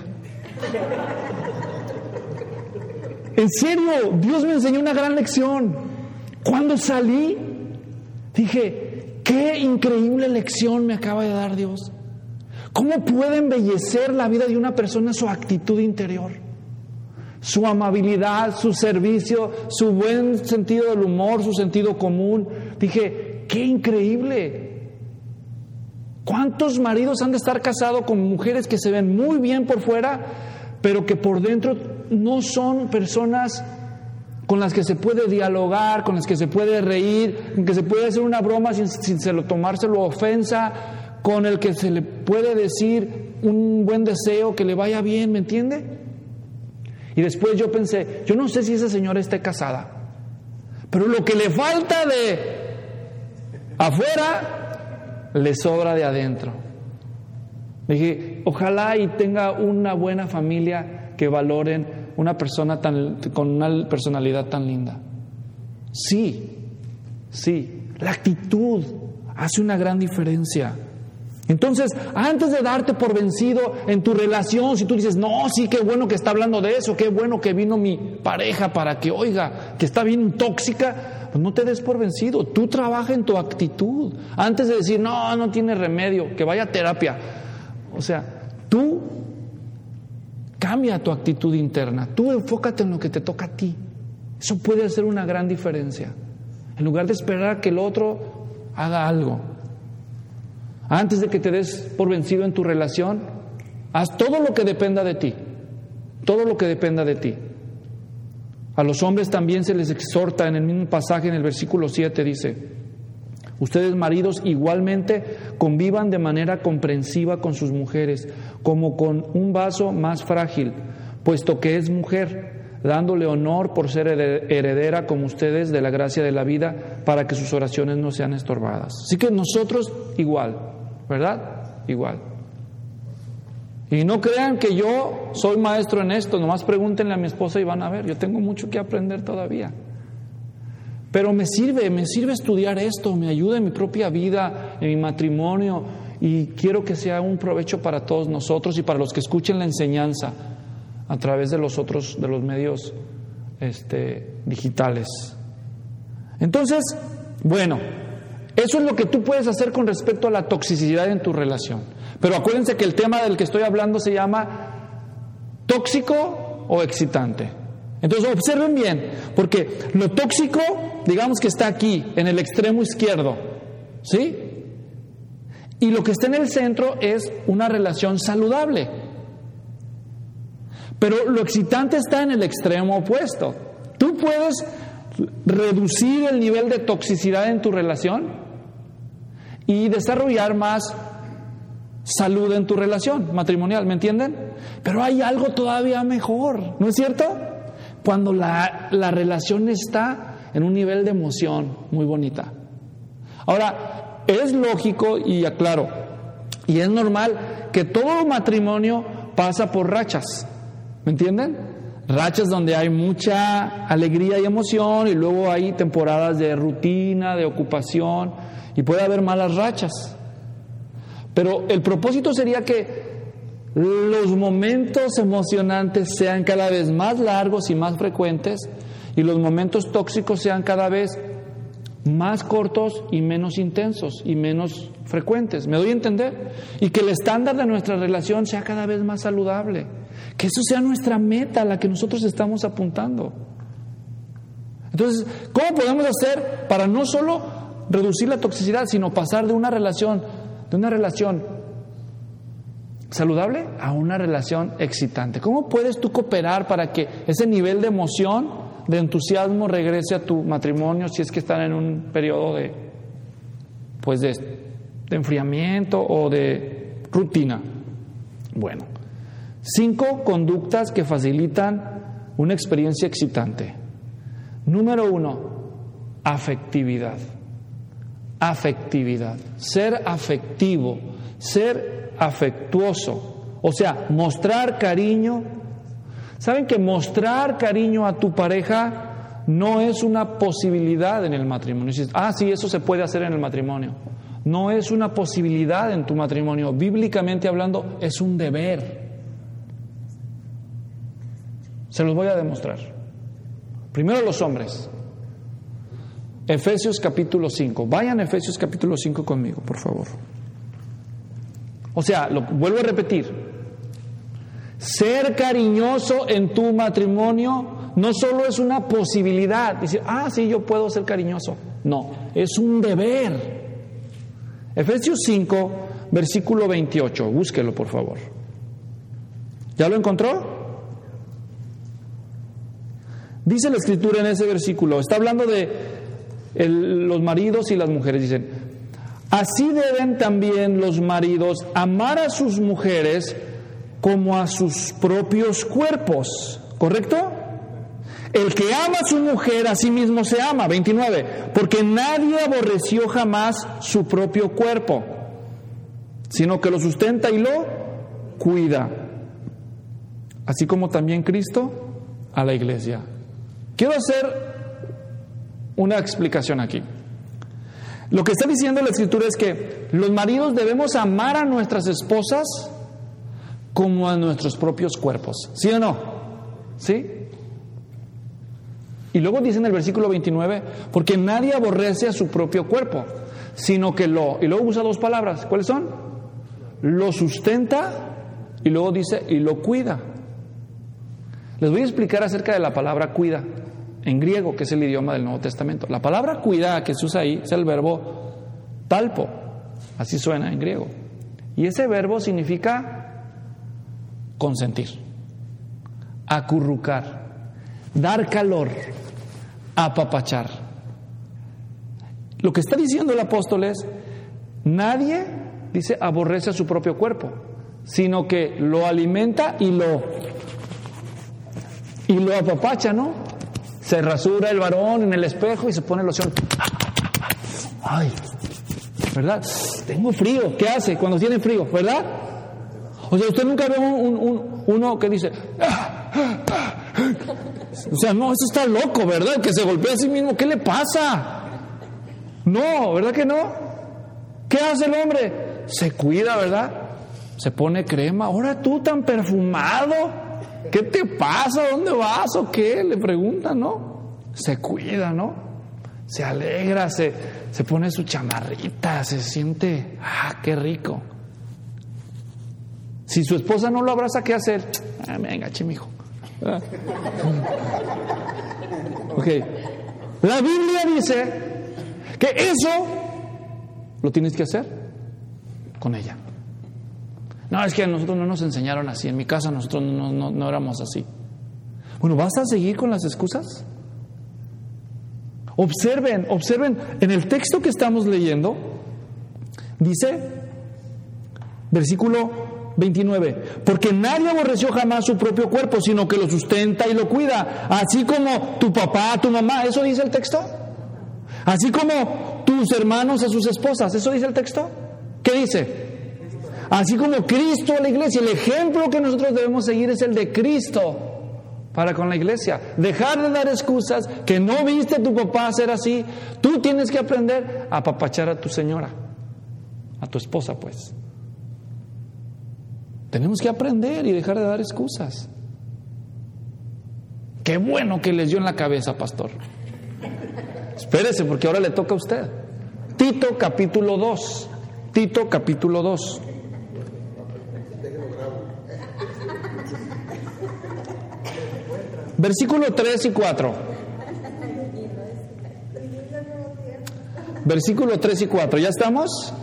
En serio, Dios me enseñó una gran lección. Cuando salí, dije, qué increíble lección me acaba de dar Dios. ¿Cómo puede embellecer la vida de una persona su actitud interior? Su amabilidad, su servicio, su buen sentido del humor, su sentido común. Dije, qué increíble. ¿Cuántos maridos han de estar casados con mujeres que se ven muy bien por fuera, pero que por dentro no son personas con las que se puede dialogar, con las que se puede reír, con que se puede hacer una broma sin tomárselo ofensa, con el que se le puede decir un buen deseo, que le vaya bien, ¿me entiende? Y después yo pensé, yo no sé si esa señora esté casada, pero lo que le falta de afuera, le sobra de adentro. Dije, ojalá y tenga una buena familia que valoren una persona con una personalidad tan linda. Sí, La actitud hace una gran diferencia. Entonces, antes de darte por vencido en tu relación, si tú dices, no, sí, qué bueno que está hablando de eso, qué bueno que vino mi pareja para que oiga, que está bien tóxica, pues no te des por vencido. Tú trabaja en tu actitud. Antes de decir, no tiene remedio, que vaya a terapia. O sea, tú cambia tu actitud interna. Tú enfócate en lo que te toca a ti. Eso puede hacer una gran diferencia. En lugar de esperar a que el otro haga algo. Antes de que te des por vencido en tu relación, haz todo lo que dependa de ti. Todo lo que dependa de ti. A los hombres también se les exhorta en el mismo pasaje, en el versículo 7, dice: ustedes maridos igualmente convivan de manera comprensiva con sus mujeres, como con un vaso más frágil, puesto que es mujer, dándole honor por ser heredera como ustedes de la gracia de la vida, para que sus oraciones no sean estorbadas. Así que nosotros igual, ¿verdad? Igual. Y no crean que yo soy maestro en esto, nomás pregúntenle a mi esposa y van a ver, yo tengo mucho que aprender todavía. Pero me sirve estudiar esto, me ayuda en mi propia vida, en mi matrimonio, y quiero que sea un provecho para todos nosotros y para los que escuchen la enseñanza a través de los medios digitales. Entonces, bueno, eso es lo que tú puedes hacer con respecto a la toxicidad en tu relación. Pero acuérdense que el tema del que estoy hablando se llama tóxico o excitante. Entonces observen bien, porque lo tóxico, digamos que está aquí, en el extremo izquierdo, ¿sí? Y lo que está en el centro es una relación saludable. Pero lo excitante está en el extremo opuesto. Tú puedes reducir el nivel de toxicidad en tu relación y desarrollar más salud en tu relación matrimonial, ¿me entienden? Pero hay algo todavía mejor, ¿no es cierto? Cuando la relación está en un nivel de emoción muy bonita. Ahora, es lógico y aclaro, y es normal que todo matrimonio pasa por rachas, ¿me entienden? Rachas donde hay mucha alegría y emoción, y luego hay temporadas de rutina, de ocupación, y puede haber malas rachas. Pero el propósito sería que los momentos emocionantes sean cada vez más largos y más frecuentes, y los momentos tóxicos sean cada vez más cortos y menos intensos y menos frecuentes. ¿Me doy a entender? Y que el estándar de nuestra relación sea cada vez más saludable. Que eso sea nuestra meta a la que nosotros estamos apuntando. Entonces, ¿cómo podemos hacer para no solo reducir la toxicidad, sino pasar de una relación saludable a una relación excitante? ¿Cómo puedes tú cooperar para que ese nivel de emoción, de entusiasmo regrese a tu matrimonio si es que están en un periodo de enfriamiento o de rutina? Bueno, 5 conductas que facilitan una experiencia excitante. Número 1, afectividad. Afectividad. Ser afectivo, ser afectuoso, o sea, mostrar cariño. ¿Saben que mostrar cariño a tu pareja no es una posibilidad en el matrimonio? Dices, sí, eso se puede hacer en el matrimonio. No es una posibilidad en tu matrimonio. Bíblicamente hablando, es un deber. Se los voy a demostrar. Primero los hombres. Efesios capítulo 5. Vayan a Efesios capítulo 5 conmigo, por favor. O sea, lo vuelvo a repetir. Ser cariñoso en tu matrimonio no solo es una posibilidad. Decir, sí, yo puedo ser cariñoso. No, es un deber. Efesios 5, versículo 28. Búsquelo, por favor. ¿Ya lo encontró? Dice la Escritura en ese versículo, está hablando de los maridos y las mujeres, dicen: así deben también los maridos amar a sus mujeres como a sus propios cuerpos. ¿Correcto? El que ama a su mujer a sí mismo se ama. 29. Porque nadie aborreció jamás su propio cuerpo, sino que lo sustenta y lo cuida, así como también Cristo a la iglesia. Quiero hacer una explicación aquí. Lo que está diciendo la Escritura es que los maridos debemos amar a nuestras esposas como a nuestros propios cuerpos. ¿Sí o no? ¿Sí? Y luego dice en el versículo 29, porque nadie aborrece a su propio cuerpo, sino que y luego usa dos palabras. ¿Cuáles son? Lo sustenta y luego dice, y lo cuida. Les voy a explicar acerca de la palabra cuida en griego, que es el idioma del Nuevo Testamento. La palabra cuida que se usa ahí es el verbo talpo, así suena en griego. Y ese verbo significa consentir, acurrucar, dar calor, apapachar. Lo que está diciendo el apóstol es, nadie, dice, aborrece a su propio cuerpo, sino que lo alimenta y lo apapacha, ¿no? Se rasura el varón en el espejo y se pone loción. Ay, ¿verdad? Tengo frío. ¿Qué hace cuando tiene frío? ¿Verdad? O sea, usted nunca ve uno que dice, o sea, no, eso está loco, ¿verdad? Que se golpea a sí mismo. ¿Qué le pasa? No, ¿verdad que no? ¿Qué hace el hombre? Se cuida, ¿verdad? Se pone crema. Ahora tú tan perfumado. ¿Qué te pasa? ¿Dónde vas? ¿O qué? Le preguntan, ¿no? Se cuida, ¿no? Se alegra, se pone su chamarrita, se siente, qué rico. Si su esposa no lo abraza, ¿qué hacer? Venga, chimijo. Ok. La Biblia dice que eso lo tienes que hacer con ella. No, es que a nosotros no nos enseñaron así. En mi casa nosotros no éramos así. Bueno, ¿vas a seguir con las excusas? Observen en el texto que estamos leyendo, dice, versículo 29, porque nadie aborreció jamás su propio cuerpo, sino que lo sustenta y lo cuida, así como tu papá, tu mamá. ¿Eso dice el texto? Así como tus hermanos a sus esposas. ¿Eso dice el texto? ¿Qué dice? Así como Cristo a la iglesia. El ejemplo que nosotros debemos seguir es el de Cristo para con la iglesia. Dejar de dar excusas, que no viste a tu papá hacer así. Tú tienes que aprender a apapachar a tu señora, a tu esposa, pues. Tenemos que aprender y dejar de dar excusas. Qué bueno que les dio en la cabeza, pastor. Espérese, porque ahora le toca a usted. Tito capítulo 2. Tito capítulo 2. Versículo 3 y 4. Versículo 3 y 4. ¿Ya estamos?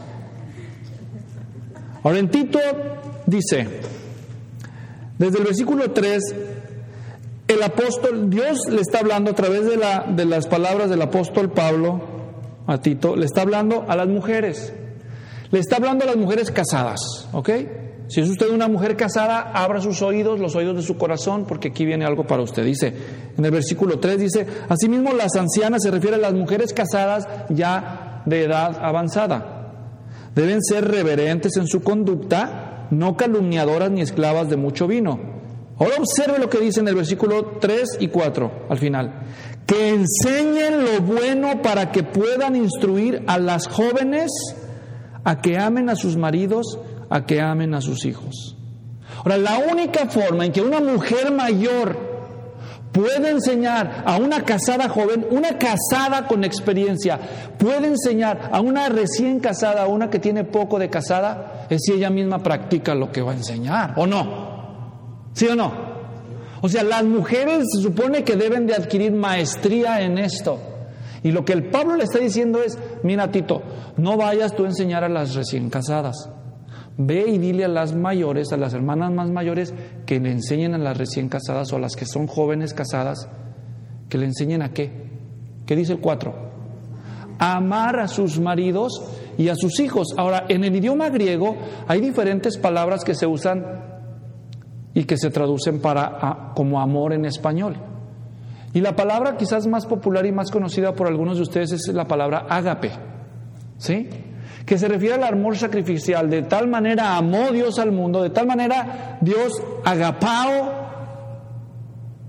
Ahora en Tito dice, desde el versículo 3, el apóstol, Dios le está hablando a través de las palabras del apóstol Pablo a Tito, le está hablando a las mujeres. Le está hablando a las mujeres casadas, ¿ok? Si es usted una mujer casada, abra sus oídos, los oídos de su corazón, porque aquí viene algo para usted. Dice, en el versículo 3 dice, asimismo las ancianas, se refiere a las mujeres casadas ya de edad avanzada. Deben ser reverentes en su conducta, no calumniadoras ni esclavas de mucho vino. Ahora observe lo que dice en el versículo 3 y 4, al final. Que enseñen lo bueno para que puedan instruir a las jóvenes a que amen a sus maridos, a que amen a sus hijos. Ahora, la única forma en que una mujer mayor puede enseñar a una casada joven, una casada con experiencia, puede enseñar a una recién casada, a una que tiene poco de casada, es si ella misma practica lo que va a enseñar, ¿o no? ¿Sí o no? O sea, las mujeres se supone que deben de adquirir maestría en esto. Y lo que el Pablo le está diciendo es, mira Tito, no vayas tú a enseñar a las recién casadas. Ve y dile a las mayores, a las hermanas más mayores, que le enseñen a las recién casadas o a las que son jóvenes casadas, que le enseñen a qué. ¿Qué dice el 4? A amar a sus maridos y a sus hijos. Ahora, en el idioma griego hay diferentes palabras que se usan y que se traducen como amor en español. Y la palabra quizás más popular y más conocida por algunos de ustedes es la palabra ágape, ¿sí? Que se refiere al amor sacrificial. De tal manera amó Dios al mundo, de tal manera Dios agapao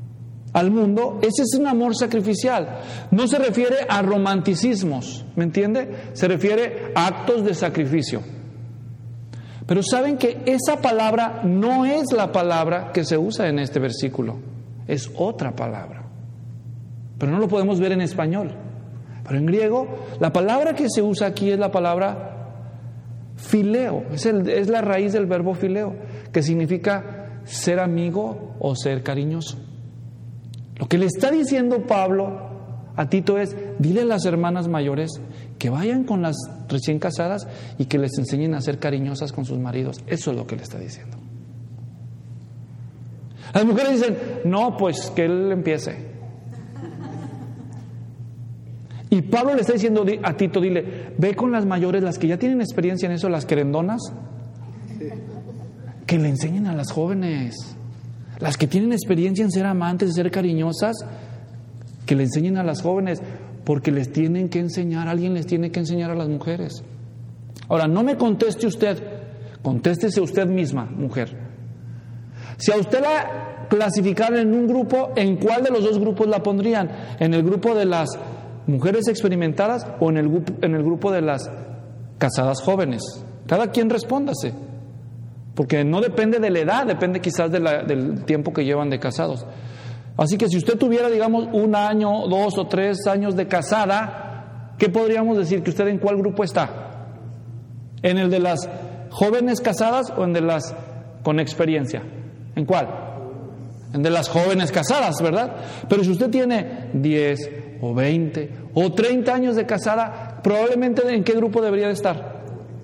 al mundo, ese es un amor sacrificial. No se refiere a romanticismos, ¿me entiende? Se refiere a actos de sacrificio. Pero saben que esa palabra no es la palabra que se usa en este versículo, es otra palabra. Pero no lo podemos ver en español. Pero en griego, la palabra que se usa aquí es la palabra fileo, es la raíz del verbo fileo, que significa ser amigo o ser cariñoso. Lo que le está diciendo Pablo a Tito es: dile a las hermanas mayores que vayan con las recién casadas y que les enseñen a ser cariñosas con sus maridos. Eso es lo que le está diciendo. Las mujeres dicen: no, pues que él empiece. Y Pablo le está diciendo a Tito: dile, ve con las mayores, las que ya tienen experiencia en eso, las querendonas, que le enseñen a las jóvenes. Las que tienen experiencia en ser amantes, en ser cariñosas, que le enseñen a las jóvenes, porque les tienen que enseñar, alguien les tiene que enseñar a las mujeres. Ahora, no me conteste usted, contéstese usted misma, mujer. Si a usted la clasificaran en un grupo, ¿en cuál de los dos grupos la pondrían? ¿En el grupo de las mujeres experimentadas o en el grupo de las casadas jóvenes? Cada quien respóndase. Porque no depende de la edad, depende quizás del tiempo que llevan de casados. Así que si usted tuviera, digamos, 1 año, 2 o 3 años de casada, ¿qué podríamos decir? ¿Que usted en cuál grupo está? ¿En el de las jóvenes casadas o en de las con experiencia? ¿En cuál? En de las jóvenes casadas, ¿verdad? Pero si usted tiene 10 o 20 o 30 años de casada, probablemente ¿en qué grupo debería de estar?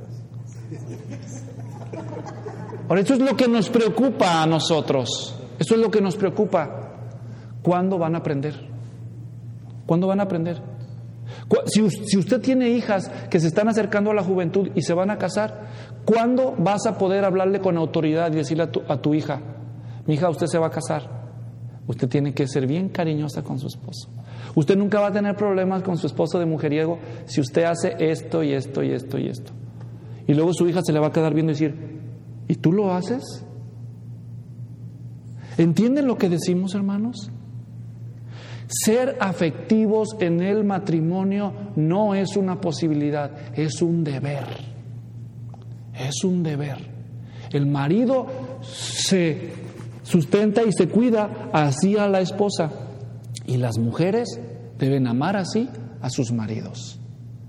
Ahora, esto es lo que nos preocupa a nosotros. Esto es lo que nos preocupa. ¿Cuándo van a aprender? ¿Cuándo van a aprender? Si usted tiene hijas que se están acercando a la juventud y se van a casar, ¿cuándo vas a poder hablarle con autoridad y decirle a tu hija: mi hija, usted se va a casar? Usted tiene que ser bien cariñosa con su esposo. Usted nunca va a tener problemas con su esposo de mujeriego si usted hace esto y esto y esto y esto. Y luego su hija se le va a quedar viendo y decir: ¿y tú lo haces? ¿Entienden lo que decimos, hermanos? Ser afectivos en el matrimonio no es una posibilidad, es un deber. Es un deber. El marido se sustenta y se cuida así a la esposa, y las mujeres deben amar así a sus maridos.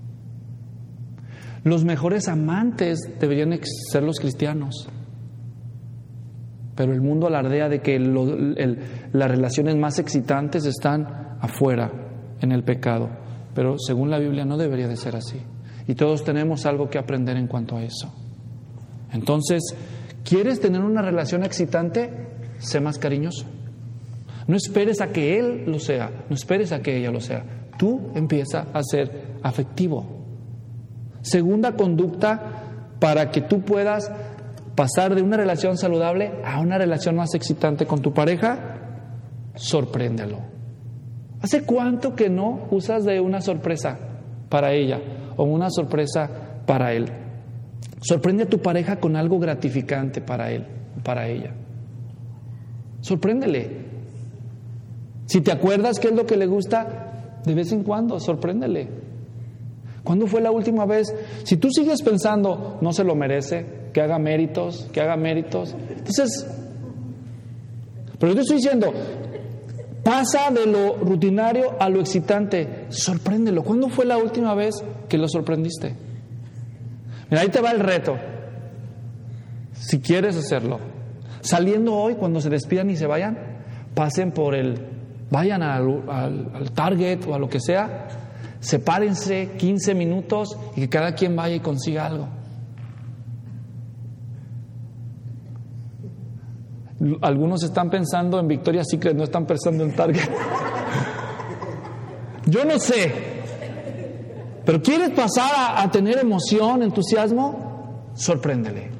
Los mejores amantes deberían ser los cristianos. Pero el mundo alardea de que las relaciones más excitantes están afuera, en el pecado. Pero según la Biblia no debería de ser así. Y todos tenemos algo que aprender en cuanto a eso. Entonces, ¿quieres tener una relación excitante? Sé más cariñoso. No esperes a que él lo sea, no esperes a que ella lo sea. Tú empieza a ser afectivo. Segunda conducta para que tú puedas pasar de una relación saludable a una relación más excitante con tu pareja: sorpréndelo. ¿Hace cuánto que no usas de una sorpresa para ella o una sorpresa para él? Sorprende a tu pareja con algo gratificante para él, para ella. Sorpréndele. Si te acuerdas qué es lo que le gusta, de vez en cuando, sorpréndele. ¿Cuándo fue la última vez? Si tú sigues pensando, no se lo merece, que haga méritos. Entonces, pero yo te estoy diciendo, pasa de lo rutinario a lo excitante. Sorpréndelo. ¿Cuándo fue la última vez que lo sorprendiste? Mira, ahí te va el reto. Si quieres hacerlo, saliendo hoy, cuando se despidan y se vayan, vayan al Target o a lo que sea. Sepárense 15 minutos y que cada quien vaya y consiga algo. Algunos están pensando en Victoria's Secret, no están pensando en Target. Yo no sé. Pero ¿quieres pasar a tener emoción, entusiasmo? Sorpréndele.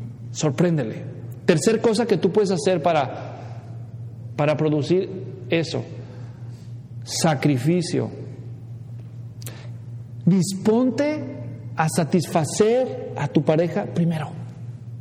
Tercer cosa que tú puedes hacer para producir eso: sacrificio. Disponte a satisfacer a tu pareja primero.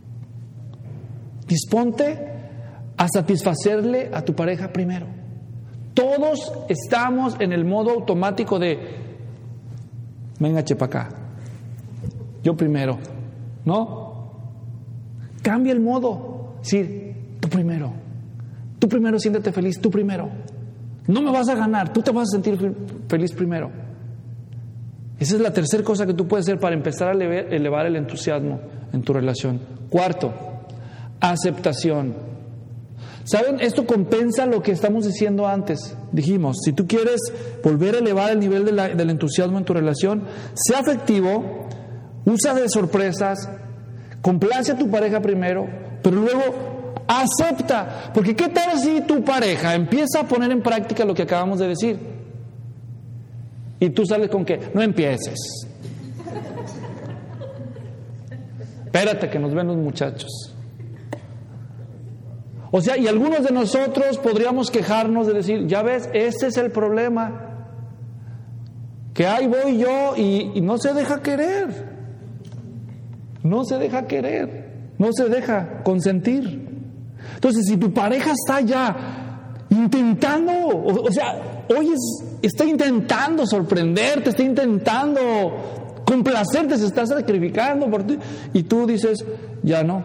Disponte a satisfacerle a tu pareja primero. Todos estamos en el modo automático de, venga, chepa acá, yo primero, ¿no? Cambia el modo, decir, tú primero, siéntete feliz, tú primero. No me vas a ganar, tú te vas a sentir feliz primero. Esa es la tercera cosa que tú puedes hacer para empezar a elevar el entusiasmo en tu relación. Cuarto, aceptación. ¿Saben? Esto compensa lo que estamos diciendo antes. Dijimos, si tú quieres volver a elevar el nivel del entusiasmo en tu relación, sea afectivo, usa de sorpresas, complace a tu pareja primero, pero luego acepta. Porque ¿qué tal si tu pareja empieza a poner en práctica lo que acabamos de decir? Y tú sales con que no empieces. Espérate que nos ven los muchachos. O sea, y algunos de nosotros podríamos quejarnos de decir, ya ves, ese es el problema, que ahí voy yo y no se deja querer, no se deja consentir. Entonces, si tu pareja está ya intentando, o sea, hoy está intentando sorprenderte, está intentando complacerte, se está sacrificando por ti, y tú dices, ya no.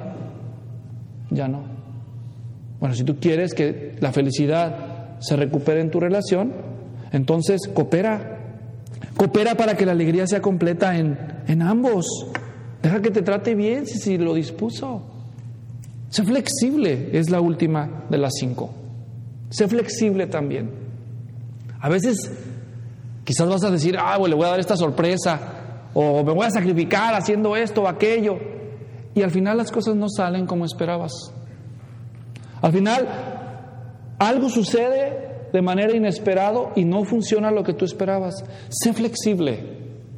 Bueno, si tú quieres que la felicidad se recupere en tu relación, entonces coopera para que la alegría sea completa en ambos. Deja que te trate bien si lo dispuso. Sé flexible, es la última de las 5. Sé flexible también. A veces quizás vas a decir, bueno, le voy a dar esta sorpresa, o me voy a sacrificar haciendo esto o aquello, y al final las cosas no salen como esperabas. Al final, algo sucede de manera inesperada y no funciona lo que tú esperabas. Sé flexible.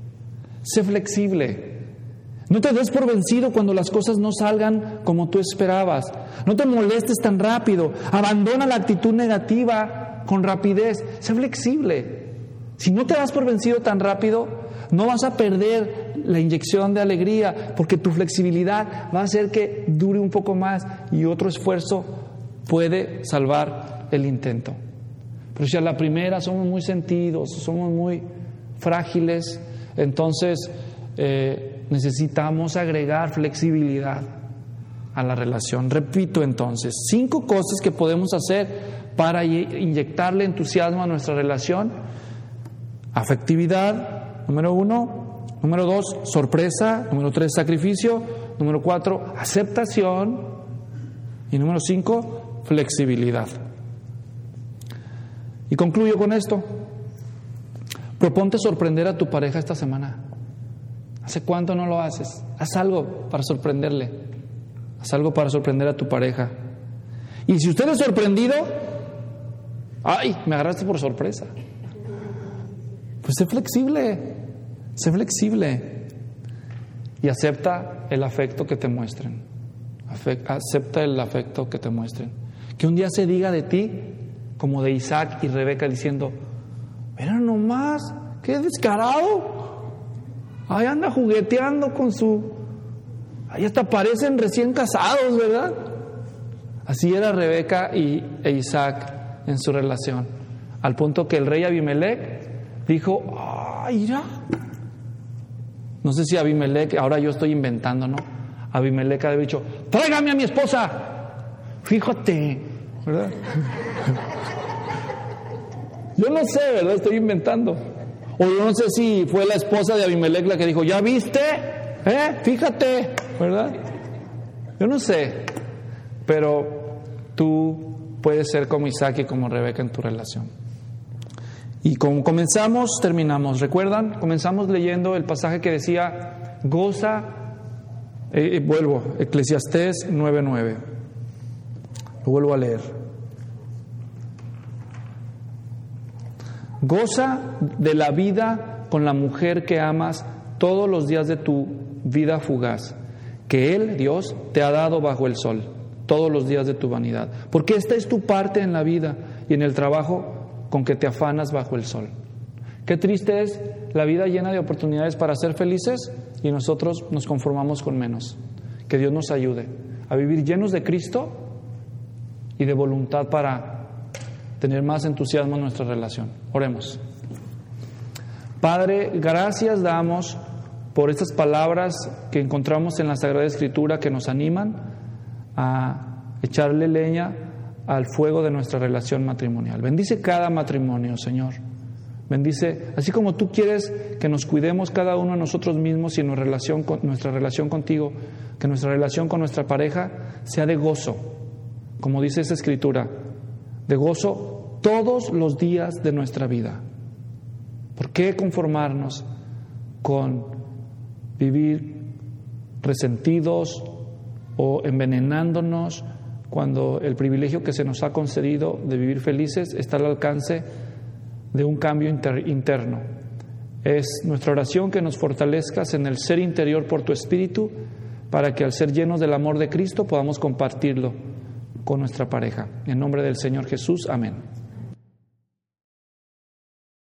No te des por vencido cuando las cosas no salgan como tú esperabas. No te molestes tan rápido. Abandona la actitud negativa con rapidez. Sé flexible. Si no te das por vencido tan rápido, no vas a perder la inyección de alegría, porque tu flexibilidad va a hacer que dure un poco más y otro esfuerzo puede salvar el intento. Pero si a la primera somos muy sentidos, somos muy frágiles, entonces necesitamos agregar flexibilidad a la relación. Repito entonces, 5 cosas que podemos hacer para inyectarle entusiasmo a nuestra relación. Afectividad, número 1. Número 2, sorpresa. Número 3, sacrificio. Número 4, aceptación. Y número 5, flexibilidad. Y concluyo con esto. Proponte sorprender a tu pareja esta semana. ¿Hace cuánto no lo haces? Haz algo para sorprenderle. Haz algo para sorprender a tu pareja. Y si usted es sorprendido, me agarraste por sorpresa. Pues sé flexible. Y acepta el afecto que te muestren. Acepta el afecto que te muestren. Que un día se diga de ti, como de Isaac y Rebeca, diciendo, mira nomás, qué descarado. Ahí anda jugueteando con ahí hasta parecen recién casados, ¿verdad? Así era Rebeca e Isaac en su relación. Al punto que el rey Abimelech dijo, mira. No sé si Abimelech, ahora yo estoy inventando, ¿no? Abimelech había dicho, tráigame a mi esposa. Fíjate, ¿verdad? Yo no sé, ¿verdad? Estoy inventando. O yo no sé si fue la esposa de Abimelech la que dijo, ¿ya viste? Fíjate, ¿verdad? Yo no sé. Pero tú puedes ser como Isaac y como Rebeca en tu relación. Y como comenzamos, terminamos. ¿Recuerdan? Comenzamos leyendo el pasaje que decía, goza, vuelvo, Eclesiastés 9:9. Lo vuelvo a leer. Goza de la vida con la mujer que amas todos los días de tu vida fugaz, que Él, Dios, te ha dado bajo el sol, todos los días de tu vanidad. Porque esta es tu parte en la vida y en el trabajo con que te afanas bajo el sol. Qué triste es la vida llena de oportunidades para ser felices y nosotros nos conformamos con menos. Que Dios nos ayude a vivir llenos de Cristo y de voluntad para tener más entusiasmo en nuestra relación. Oremos. Padre, gracias damos por estas palabras que encontramos en la Sagrada Escritura que nos animan a echarle leña al fuego de nuestra relación matrimonial. Bendice cada matrimonio, Señor. Bendice, así como tú quieres que nos cuidemos cada uno de nosotros mismos y en nuestra relación contigo, que nuestra relación con nuestra pareja sea de gozo, como dice esa Escritura, de gozo todos los días de nuestra vida. ¿Por qué conformarnos con vivir resentidos o envenenándonos cuando el privilegio que se nos ha concedido de vivir felices está al alcance de un cambio interno? Es nuestra oración que nos fortalezcas en el ser interior por tu Espíritu, para que al ser llenos del amor de Cristo podamos compartirlo con nuestra pareja. En nombre del Señor Jesús, amén.